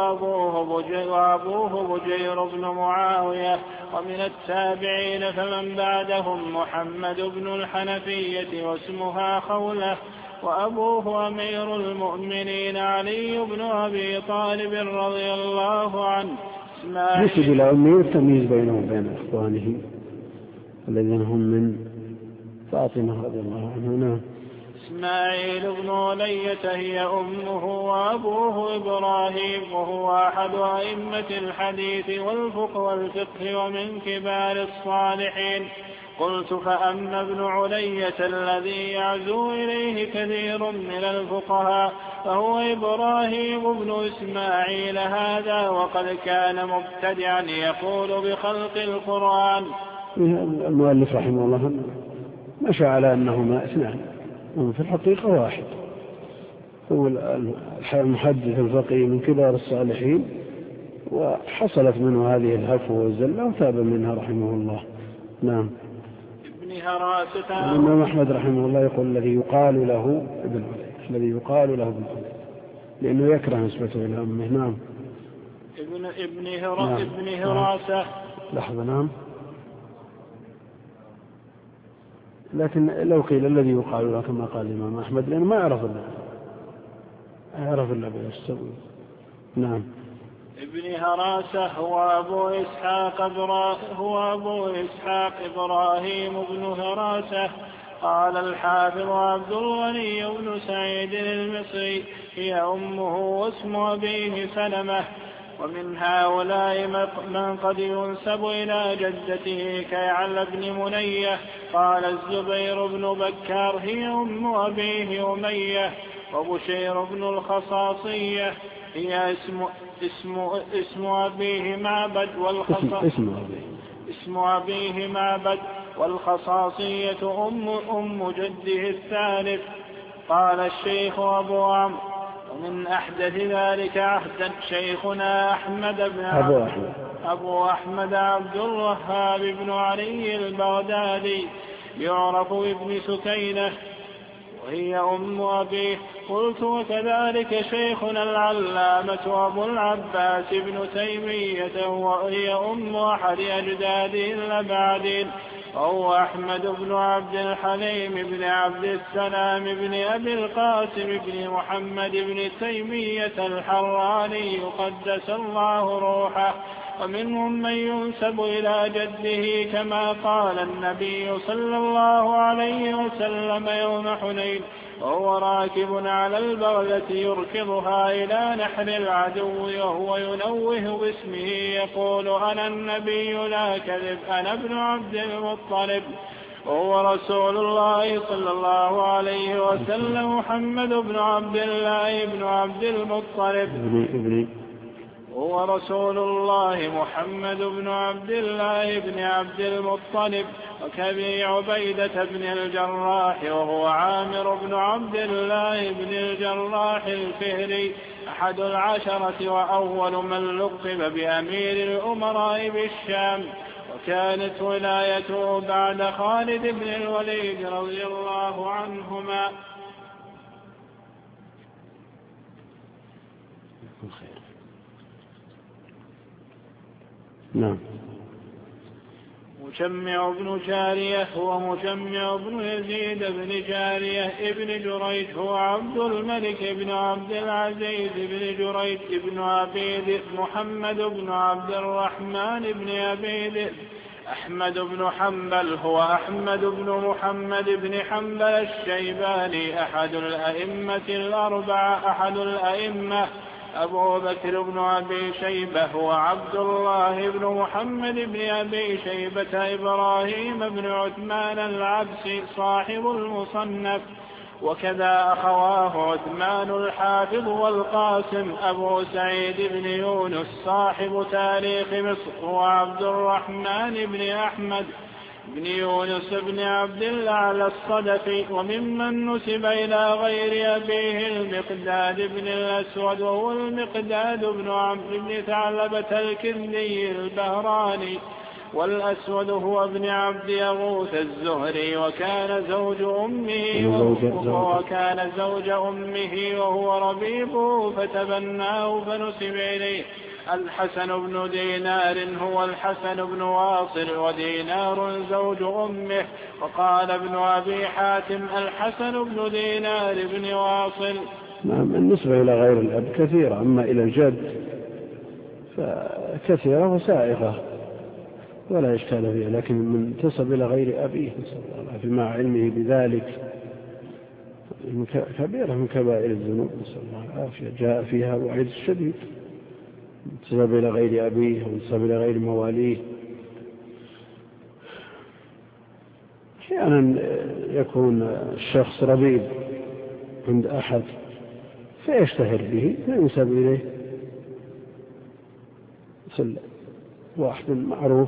وأبوه بجير بن معاوية. ومن التابعين فمن بعدهم محمد بن الحنفية، واسمها خولة، وأبوه أمير المؤمنين علي بن أبي طالب رضي الله عنه. نسب إلى أمه التمييز بينه وبين إخوانه الذين هم من فاطمة رضي الله عنها. إسماعيل بن علية، هي أمه وأبوه إبراهيم، وهو أحد أئمة الحديث والفقه ومن كبار الصالحين. قلت فأما ابن علية الذي يعزو إليه كثير من الفقهاء فهو إبراهيم بن إسماعيل هذا، وقد كان مبتدعا يقول بخلق القرآن. المؤلف رحمه الله مشى على أنهما اثنان، في الحقيقة واحد، هو المحدث الفقيه من كبار الصالحين، وحصلت منه هذه الهفوة والزلة وتاب منها رحمه الله. نعم. ابن هراسة، الإمام أحمد رحمه الله يقول الذي يقال له ابن علي، لأنه يكره نسبته إلى أمه. نعم. ابن هراسة. لحظة. نعم. لكن لو قيل الذي يقال له كما قال الإمام أحمد، لأنه ما يعرف إلا بالسوء. نعم. ابن هراسة هو أبو إسحاق إبراهيم بن هراسة. قال الحافظ عبد الغني بن سعيد المصري هي أمه واسم أبيه سلمة. ومن هؤلاء من قد ينسب إلى جدته كيعلى بن منية. قال الزبير بن بكار هي أم أبيه أمية. وبشير بن الخصاصية هي اسم أبيه معبد، اسم أبيه معبد، والخصاصية أم جده الثالث. قال الشيخ أبو عمرو ومن أحدث ذلك عهدا شيخنا أبو أحمد عبد الوهاب بن علي البغدادي يعرف بابن سكينة، وهي أم أبيه. قلت وكذلك شيخنا العلامة أبو العباس بن تيمية، وهي أم أحد أجداده الأبعدين، وهو أحمد بن عبد الحليم بن عبد السلام بن أبي القاسم بن محمد بن تيمية الحراني قدس الله روحه. ومنهم من ينسب إلى جده كما قال النبي صلى الله عليه وسلم يوم حنين وهو راكب على البغلة يركضها إلى نحر العدو وهو ينوه باسمه يقول أنا النبي لا كذب أنا ابن عبد المطلب وهو رسول الله صلى الله عليه وسلم محمد بن عبد الله بن عبد المطلب هو رسول الله محمد بن عبد الله بن عبد المطلب وكأبي عبيدة بن الجراح وهو عامر بن عبد الله بن الجراح الفهري أحد العشرة وأول من لقب بأمير الأمراء بالشام وكانت ولايته بعد خالد بن الوليد رضي الله عنهما. نعم. مجمع بن جارية هو مجمع بن يزيد بن جارية ابن جريج هو عبد الملك بن عبد العزيز بن جريج ابن أبي محمد بن عبد الرحمن بن أبي أحمد بن حنبل هو أحمد بن محمد بن حنبل الشيباني أحد الأئمة الأربعة أحد الأئمة. أبو بكر بن أبي شيبة هو عبد الله بن محمد بن أبي شيبة إبراهيم بن عثمان العبسي صاحب المصنف وكذا أخواه عثمان الحافظ والقاسم. أبو سعيد بن يونس صاحب تاريخ مصر وعبد الرحمن بن أحمد بن يونس بن عبد الأعلى الصدفي. وممن نسب إلى غير أبيه المقداد بن الأسود وهو المقداد بن عمرو بن ثعلبة الكندي البهراني والأسود هو ابن عبد يغوث الزهري وكان زوج أمه وهو ربيبه فتبناه فنسب إليه. الحسن بن دينار هو الحسن بن واصل ودينار زوج أمه. وقال ابن أبي حاتم الحسن بن دينار بن واصل. نعم. النسبة إلى غير الأب كثيرة أما إلى الجد فكثيرة وسائغة ولا إشكال فيها لكن من تسب إلى غير أبيه مع علمه بذلك كبيرة من كبائر الذنوب نسأل الله العافية جاء فيها وعيد الشديد تسب إلى غير أبيه وتسب إلى غير مواليه. أحيانا يكون الشخص ربيب عند أحد فيشتهر به فينسب إليه مثل واحد معروف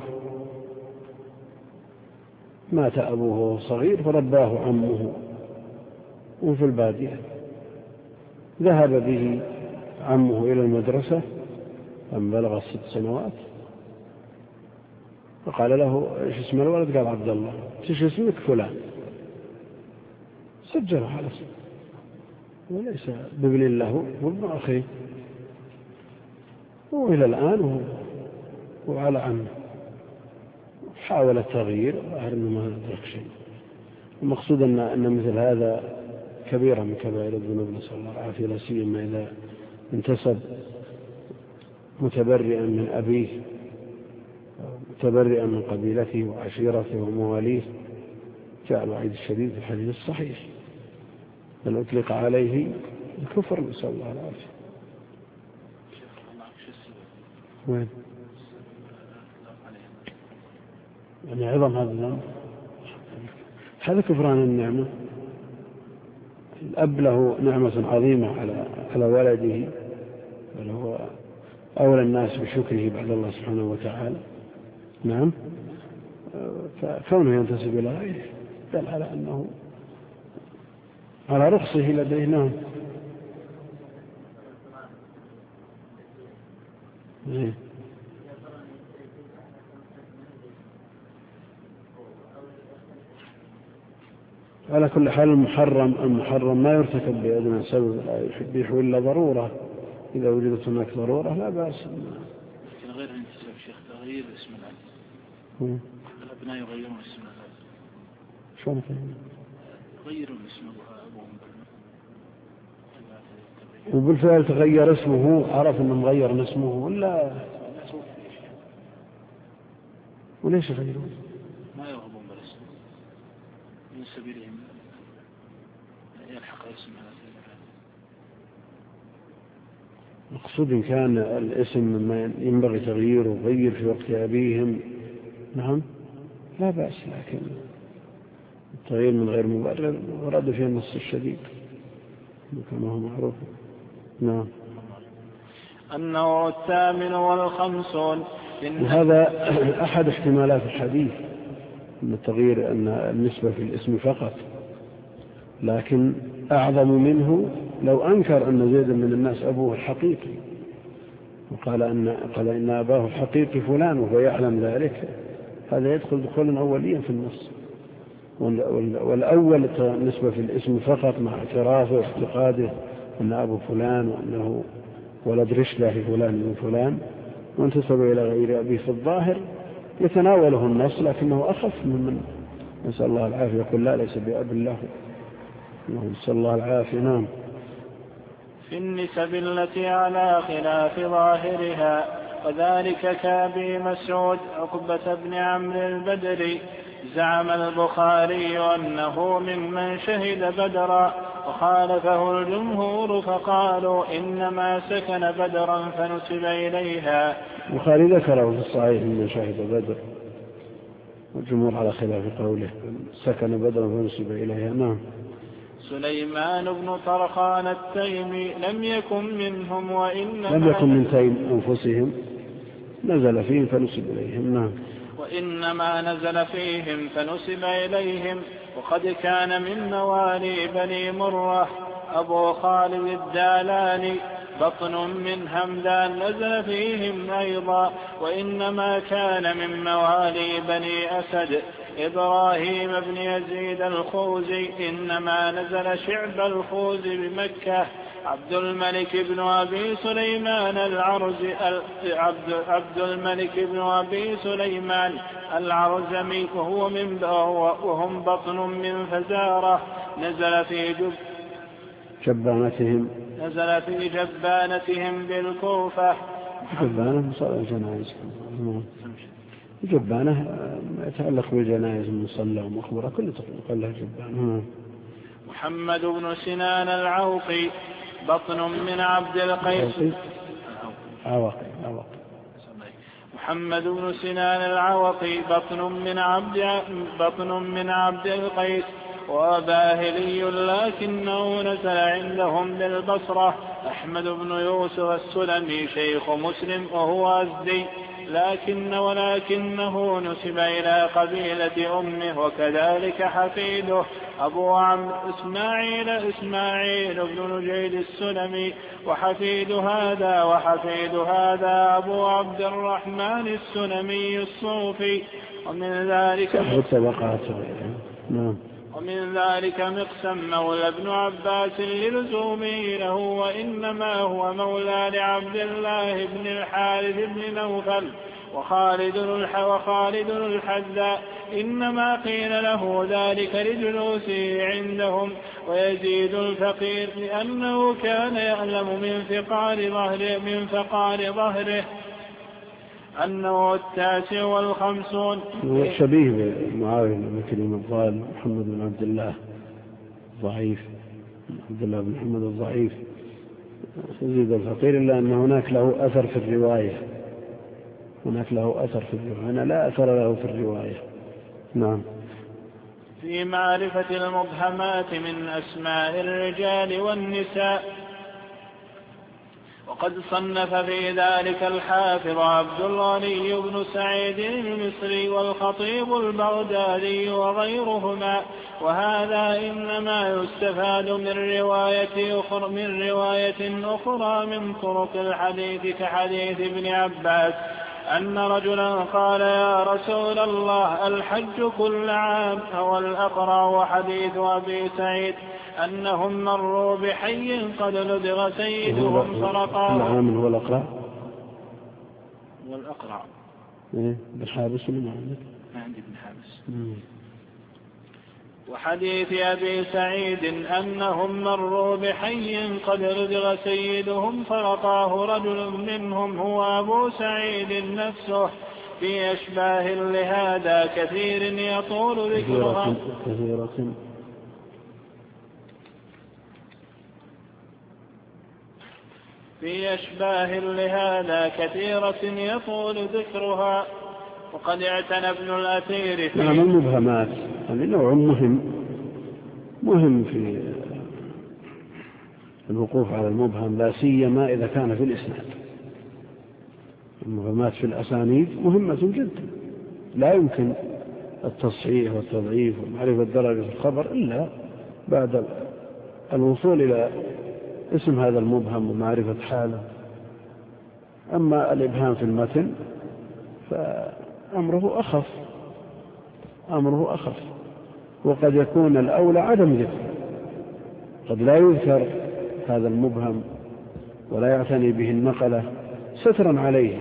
مات أبوه وهو صغير فرباه عمه وفي البادية ذهب به عمه إلى المدرسة لما بلغ 6 سنوات فقال له ايش اسم الولد؟ قال عبد الله. ايش اسمك؟ فلان. سجله على اسمه وليس بابن له وابن أخيه وإلى الآن وعلى عمه حاول التغيير وأهل ما أدرك شيء. المقصود أن مثل هذا كبيرة من كبائر الذنوب نسأل الله العافية لا سيما إذا انتسب متبرئا من أبيه متبرئا من قبيلته وعشيرته ومواليه جاء الوعيد الشديد في الحديث الصحيح بل أطلق عليه الكفر نسأل الله العافية. وين يعني عظم هذا الأمر هذا كفران النعمة. الأب له نعمة عظيمة على ولده بل هو أولى الناس بشكره بعد الله سبحانه وتعالى. نعم. فكونه ينتسب إلى غيره دل على أنه على رخصه لديه. نعم. على كل حال المحرم ما يرتكب بأدنى سبب لا يحبه إلا ضرورة. إذا وجدت هناك ضرورة لا بأس. لكن غير الانتساب شيخ تغيير اسم العبد الأبناء يغيرون اسم العبد شلون يغيرون اسم أبوهم وبالفعل تغير اسمه عرف أنه مغير اسمه ولا وليش يغيرون؟ ما يرغبون بالاسم من سبيلهم يلحق اسم هذا. مقصود إن كان الاسم ما ينبغي تغييره غير في وقت أبيهم، نعم لا بأس، لكن التغيير من غير مبرر ورد فيه النص الشديد كما هو معروف. نعم. النوع 58. وهذا أحد احتمالات الحديث، أن التغيير أن النسبة في الاسم فقط، لكن أعظم منه لو أنكر أن زيد من الناس أبوه الحقيقي وقال إن أباه الحقيقي فلان وهو يعلم ذلك، هذا يدخل دخولا أوليا في النص. والأول نسبة في الاسم فقط مع اعترافه واعتقاده أن أبو فلان وأنه ولد رشلة فلان من فلان، وانتسب إلى غير أبيه في الظاهر يتناوله النص، لكنه أخف من نسأل الله العافية. يقول لا ليس بأب الله، نسأل الله العافية. نعم. في النسب التي على خلاف ظاهرها، وذلك كأبي مسعود عقبة بن عمرو البدري. زعم البخاري أنه ممن شهد بدرا، وخالفه الجمهور فقالوا إنما سكن بدرا فنسب إليها. البخاري ذكره في الصحيح من شهد بدر، والجمهور على خلاف قوله سكن بدرا فنسب إليها. نعم. سليمان بن طرخان التيمي لم يكن منهم، لم يكن من تيم أنفسهم، نزل فيهم فنسب إليهم. نعم. وإنما نزل فيهم فنسب إليهم. وقد كان من موالي بني مرة أبو خالد الدالاني بطن من همدان نزل فيهم أيضا. وإنما كان من موالي بني أسد إبراهيم بن يزيد الخوزي، إنما نزل شعب الخوز بمكة عبد الملك بن أبي سليمان العرزمي وهم بطن من فزارة نزل في جبانتهم بالكوفة. جبانة مصلى الجنائز، جبانة يتعلق بالجنائز المصلى ومخبرة كل تقول لها جبانة. محمد بن سنان العوقي بطن من عبد القيس. محمد بن سنان العوقي بطن من عبد القيس وباهلي، لكنه نزل عندهم بالبصرة. أحمد بن يوسف السلمي شيخ مسلم وهو أزدي، ولكنه نسب إلى قبيلة أمه، وكذلك حفيده أبو عمرو إسماعيل بن نجيد السلمي، وحفيد هذا أبو عبد الرحمن السلمي الصوفي. ومن ذلك مقسم مولى ابن عباس للزومه له، وإنما هو مولى لعبد الله بن الحارث بن نوفل. وخالد الحذاء إنما قيل له ذلك لجلوسه عندهم. ويزيد الفقير لأنه كان يعلم من فقار ظهره. أنه 59. شبيه بمعاوية بن كريم الضال محمد بن عبد الله الضعيف، عبد الله بن محمد الضعيف. يزيد الفقير إلا أن هناك له أثر في الرواية، أنا لا أثر له في الرواية. نعم. في معرفة المبهمات من أسماء الرجال والنساء. وقد صنف في ذلك الحافظ عبد الغني بن سعيد المصري والخطيب البغدادي وغيرهما. وهذا إنما يستفاد من رواية أخرى من طرق الحديث، كحديث ابن عباس أن رجلا قال يا رسول الله الحج كل عام أو الأقرع. وحديث أبي سعيد أنهم مروا بحي قد لدغ سيدهم فرقاه. العام هو الأقرع والأقرع بالحابس ولا ما عندي ابن حابس. وحديث أبي سعيد أنهم مروا بحي قد لدغ سيدهم فرقاه رجل منهم هو أبو سعيد نفسه. في أشباه لهذا كثير يطول ذكرها في أشباه لهذا كثيرة يطول ذكرها. وقد اعتنى ابن الأثير في المبهمات هذا نوع مهم في الوقوف على المبهم، لا سيما إذا كان في الإسناد. المبهمات في الأسانيد مهمة جدا، لا يمكن التصحيح والتضعيف ومعرفة درجة الخبر إلا بعد الوصول إلى اسم هذا المبهم ومعرفة حاله. أما الإبهام في المتن فأمره أخف، وقد يكون الأولى عدم ذكره. قد لا يذكر هذا المبهم ولا يعتني به النقلة سترا عليه.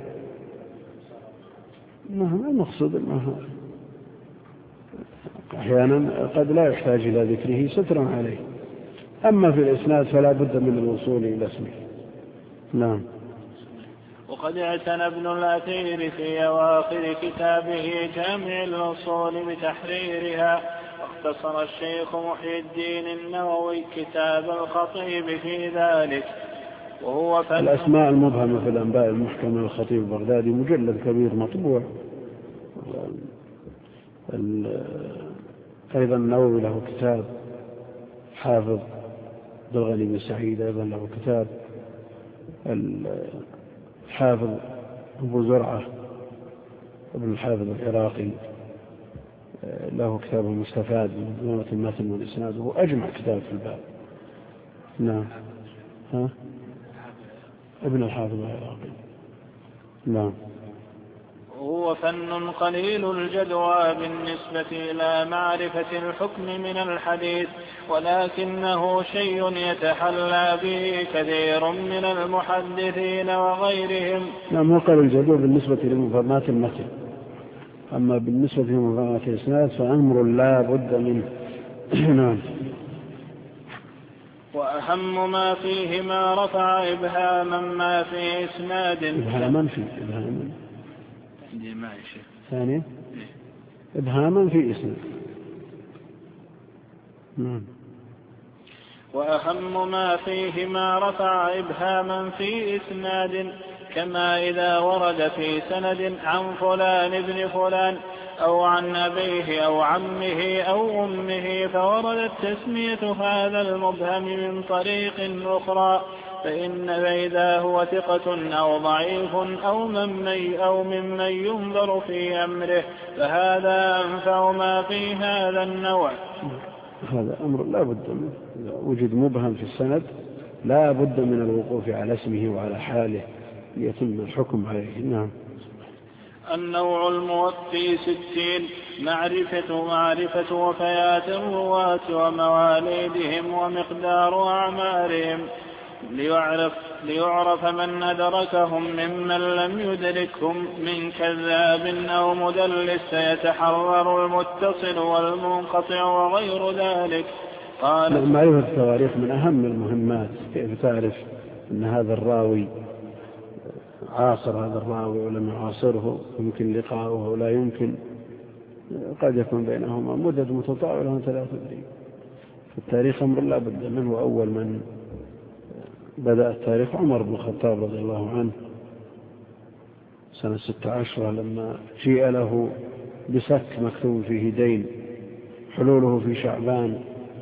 ما المقصود أحيانا قد لا يحتاج إلى ذكره سترا عليه. أما في الإسناد فلا بد من الوصول إلى اسمه. نعم. وقد اعتنى ابن الأثير في أواخر كتابه جامع الأصول بتحريرها، واختصر الشيخ محي الدين النووي كتاب الخطيب في ذلك، وهو الأسماء المبهمة في الأنباء المحكمة الخطيب البغدادي مجلد كبير مطبوع. أيضا النووي له كتاب، حافظ عبد الغني بن سعيد أيضا له كتاب، الحافظ أبو زرعة ابن الحافظ العراقي له كتاب مستفاد من منظومة المتن والإسناد، وهو أجمع كتاب في الباب. نعم. ابن الحافظ العراقي. نعم. هو فن قليل الجدوى بالنسبة إلى معرفة الحكم من الحديث، ولكنه شيء يتحلى به كثير من المحدثين وغيرهم. نعم. وقال الجدوى بالنسبة لمفهمات المتن، أما بالنسبة لمفهمات الإسناد فأمر لا بد منه. نعم. وأهم ما فيه ما رفع إبهاما ما في إسناد. إبهاما ثانية إبهاما في إسناد. نعم. وأهم ما فيه ما رفع إبهاما في إسناد، كما إذا ورد في سند عن فلان ابن فلان أو عن أبيه أو عمه أو أمه، فوردت تسمية هذا المبهم من طريق أخرى، فإذا هو ثقة أو ضعيف أو ممن ينظر في أمره، فهذا أنفع ما في هذا النوع. هذا أمر لا بد منه. إذا وجد مبهم في السند لا بد من الوقوف على اسمه وعلى حاله ليتم الحكم عليه. نعم. النوع الموفي 60 معرفة وفيات الرواة ومواليدهم ومقدار أعمارهم، ليعرف من أدركهم ممن لم يدركهم من كذاب أو مدلس، سيتحرر المتصل والمنقطع وغير ذلك. قال معرفة التواريخ من أهم المهمات. كيف تعرف أن هذا الراوي عاصر هذا الراوي ولم يعاصره، يمكن لقاؤه ولا يمكن، قد يكون بينهما مدد متطاولة ولا تدري. في التاريخ أمر لا بد منه. أول من بدأ التاريخ عمر بن الخطاب رضي الله عنه سنة 16 لما جيء له بسك مكتوب فيه دين، حلوله في شعبان،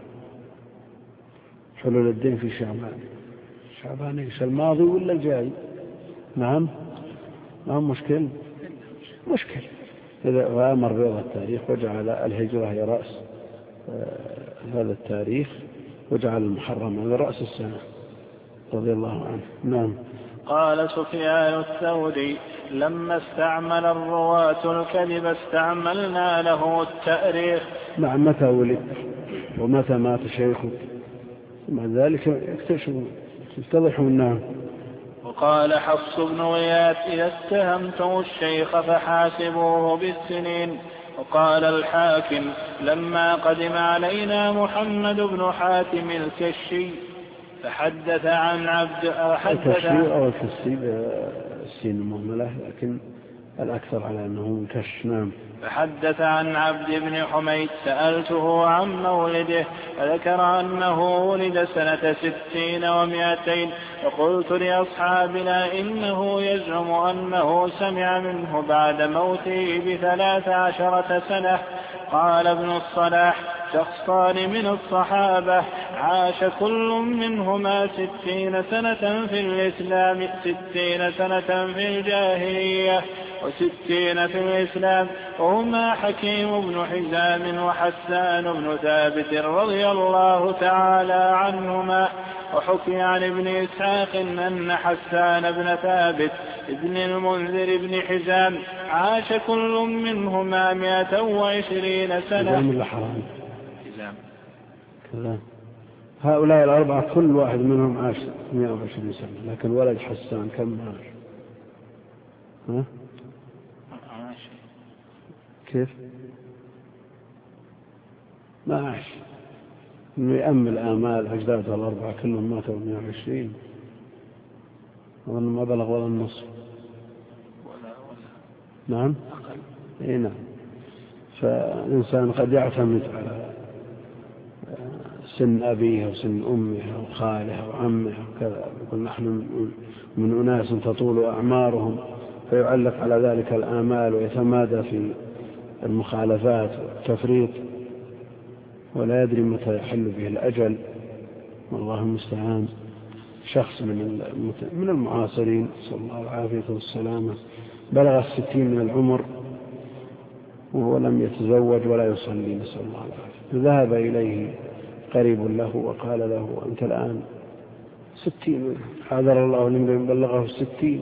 حلول الدين في شعبان إيش الماضي ولا الجاي؟ نعم مشكل. إذا أمر بوضع التاريخ وجعل الهجرة هي رأس هذا التاريخ، وجعل المحرم هذا رأس السنة رضي الله عنه. نعم. قال سفيان الثوري: لما استعمل الرواة الكذب استعملنا له التأريخ. نعم. متى ولد ومتى مات شيخه، مع ذلك يتضح النعم. وقال حفص بن غياث: إذا اتهمتم الشيخ فحاسبوه بالسنين. وقال الحاكم: لما قدم علينا محمد بن حاتم الكشي فحدث عن عبد الكشي أو الكشي بالسين المهملة، لكن الأكثر على أنه كش. نعم. فحدث عن عبد بن حميد سألته عن مولده فذكر أنه ولد سنة 60 و200. فقلت لأصحابنا إنه يزعم أنه سمع منه بعد موته ب13 سنة. قال ابن الصلاح: شخصان من الصحابة عاش كل منهما 60 سنة في الإسلام، 60 سنة في الجاهلية و60 في الإسلام، وهما حكيم بن حزام وحسان بن ثابت رضي الله تعالى عنهما. وحكي عن ابن إسحاق أن حسان بن ثابت ابن المنذر بن حزام عاش كل منهما 120 سنة. هؤلاء الأربعة كل واحد منهم عاش 120 سنة، لكن ولد حسان كم عاش؟ ها؟ كيف؟ ما عاش. إنه يأمل آمال أجداده الأربعة كلهم ماتوا 120، وأنه ما بلغ ولا النصف. نعم. إيه نعم. فالإنسان قد يعتمد على سن أبيه وسن أمه وخاله وعمه وكذا، يقول نحن من أناس تطول أعمارهم، فيعلق على ذلك الآمال ويتمادى في المخالفات والتفريط، ولا يدري متى يحل به الأجل، والله المستعان. شخص من المعاصرين صلى الله العافية والسلامة بلغ 60 من العمر وهو لم يتزوج ولا يصلي، نسأل الله العافية. ذهب إليه قريب له وقال له: أنت الآن 60، حذر الله لمن بلغه 60،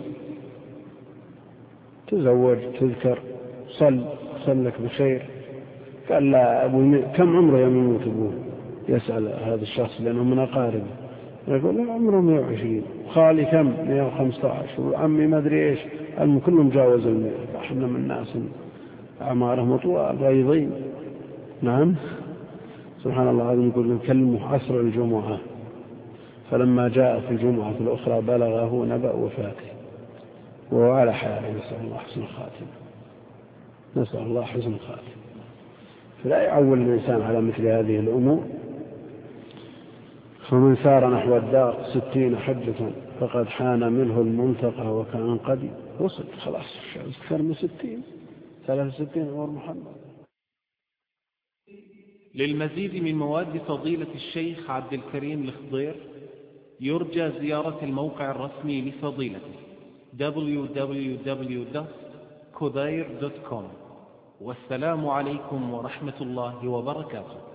تزوج، تذكر، صل لك بخير. قال: لا أبو، كم عمره يموت أبوه؟ يسأل هذا الشخص لأنه من أقاربه، يقول: لا عمره 120. خالي كم؟ 115. وعمي ما أدري إيش. كلهم جاوز 100. احنا من ناس أعمارهم طوال غيظين. نعم. سبحان الله. هذا يقول نكلمه عصر الجمعة، فلما جاء في الجمعة الأخرى بلغه نبأ وفاته وهو على حاله. نسأل الله حسن الخاتمة، نسأل الله حسن الخاتمة. فلا يعول الإنسان على مثل هذه الأمور. فمن سار نحو الدار 60 حجة فقد حان منه المنتقى وكأن قد وصل. خلاص أكثر من 60، 63 عمر محمد. للمزيد من مواد فضيلة الشيخ عبد الكريم الخضير يرجى زيارة الموقع الرسمي لفضيلته www.khudair.com. والسلام عليكم ورحمة الله وبركاته.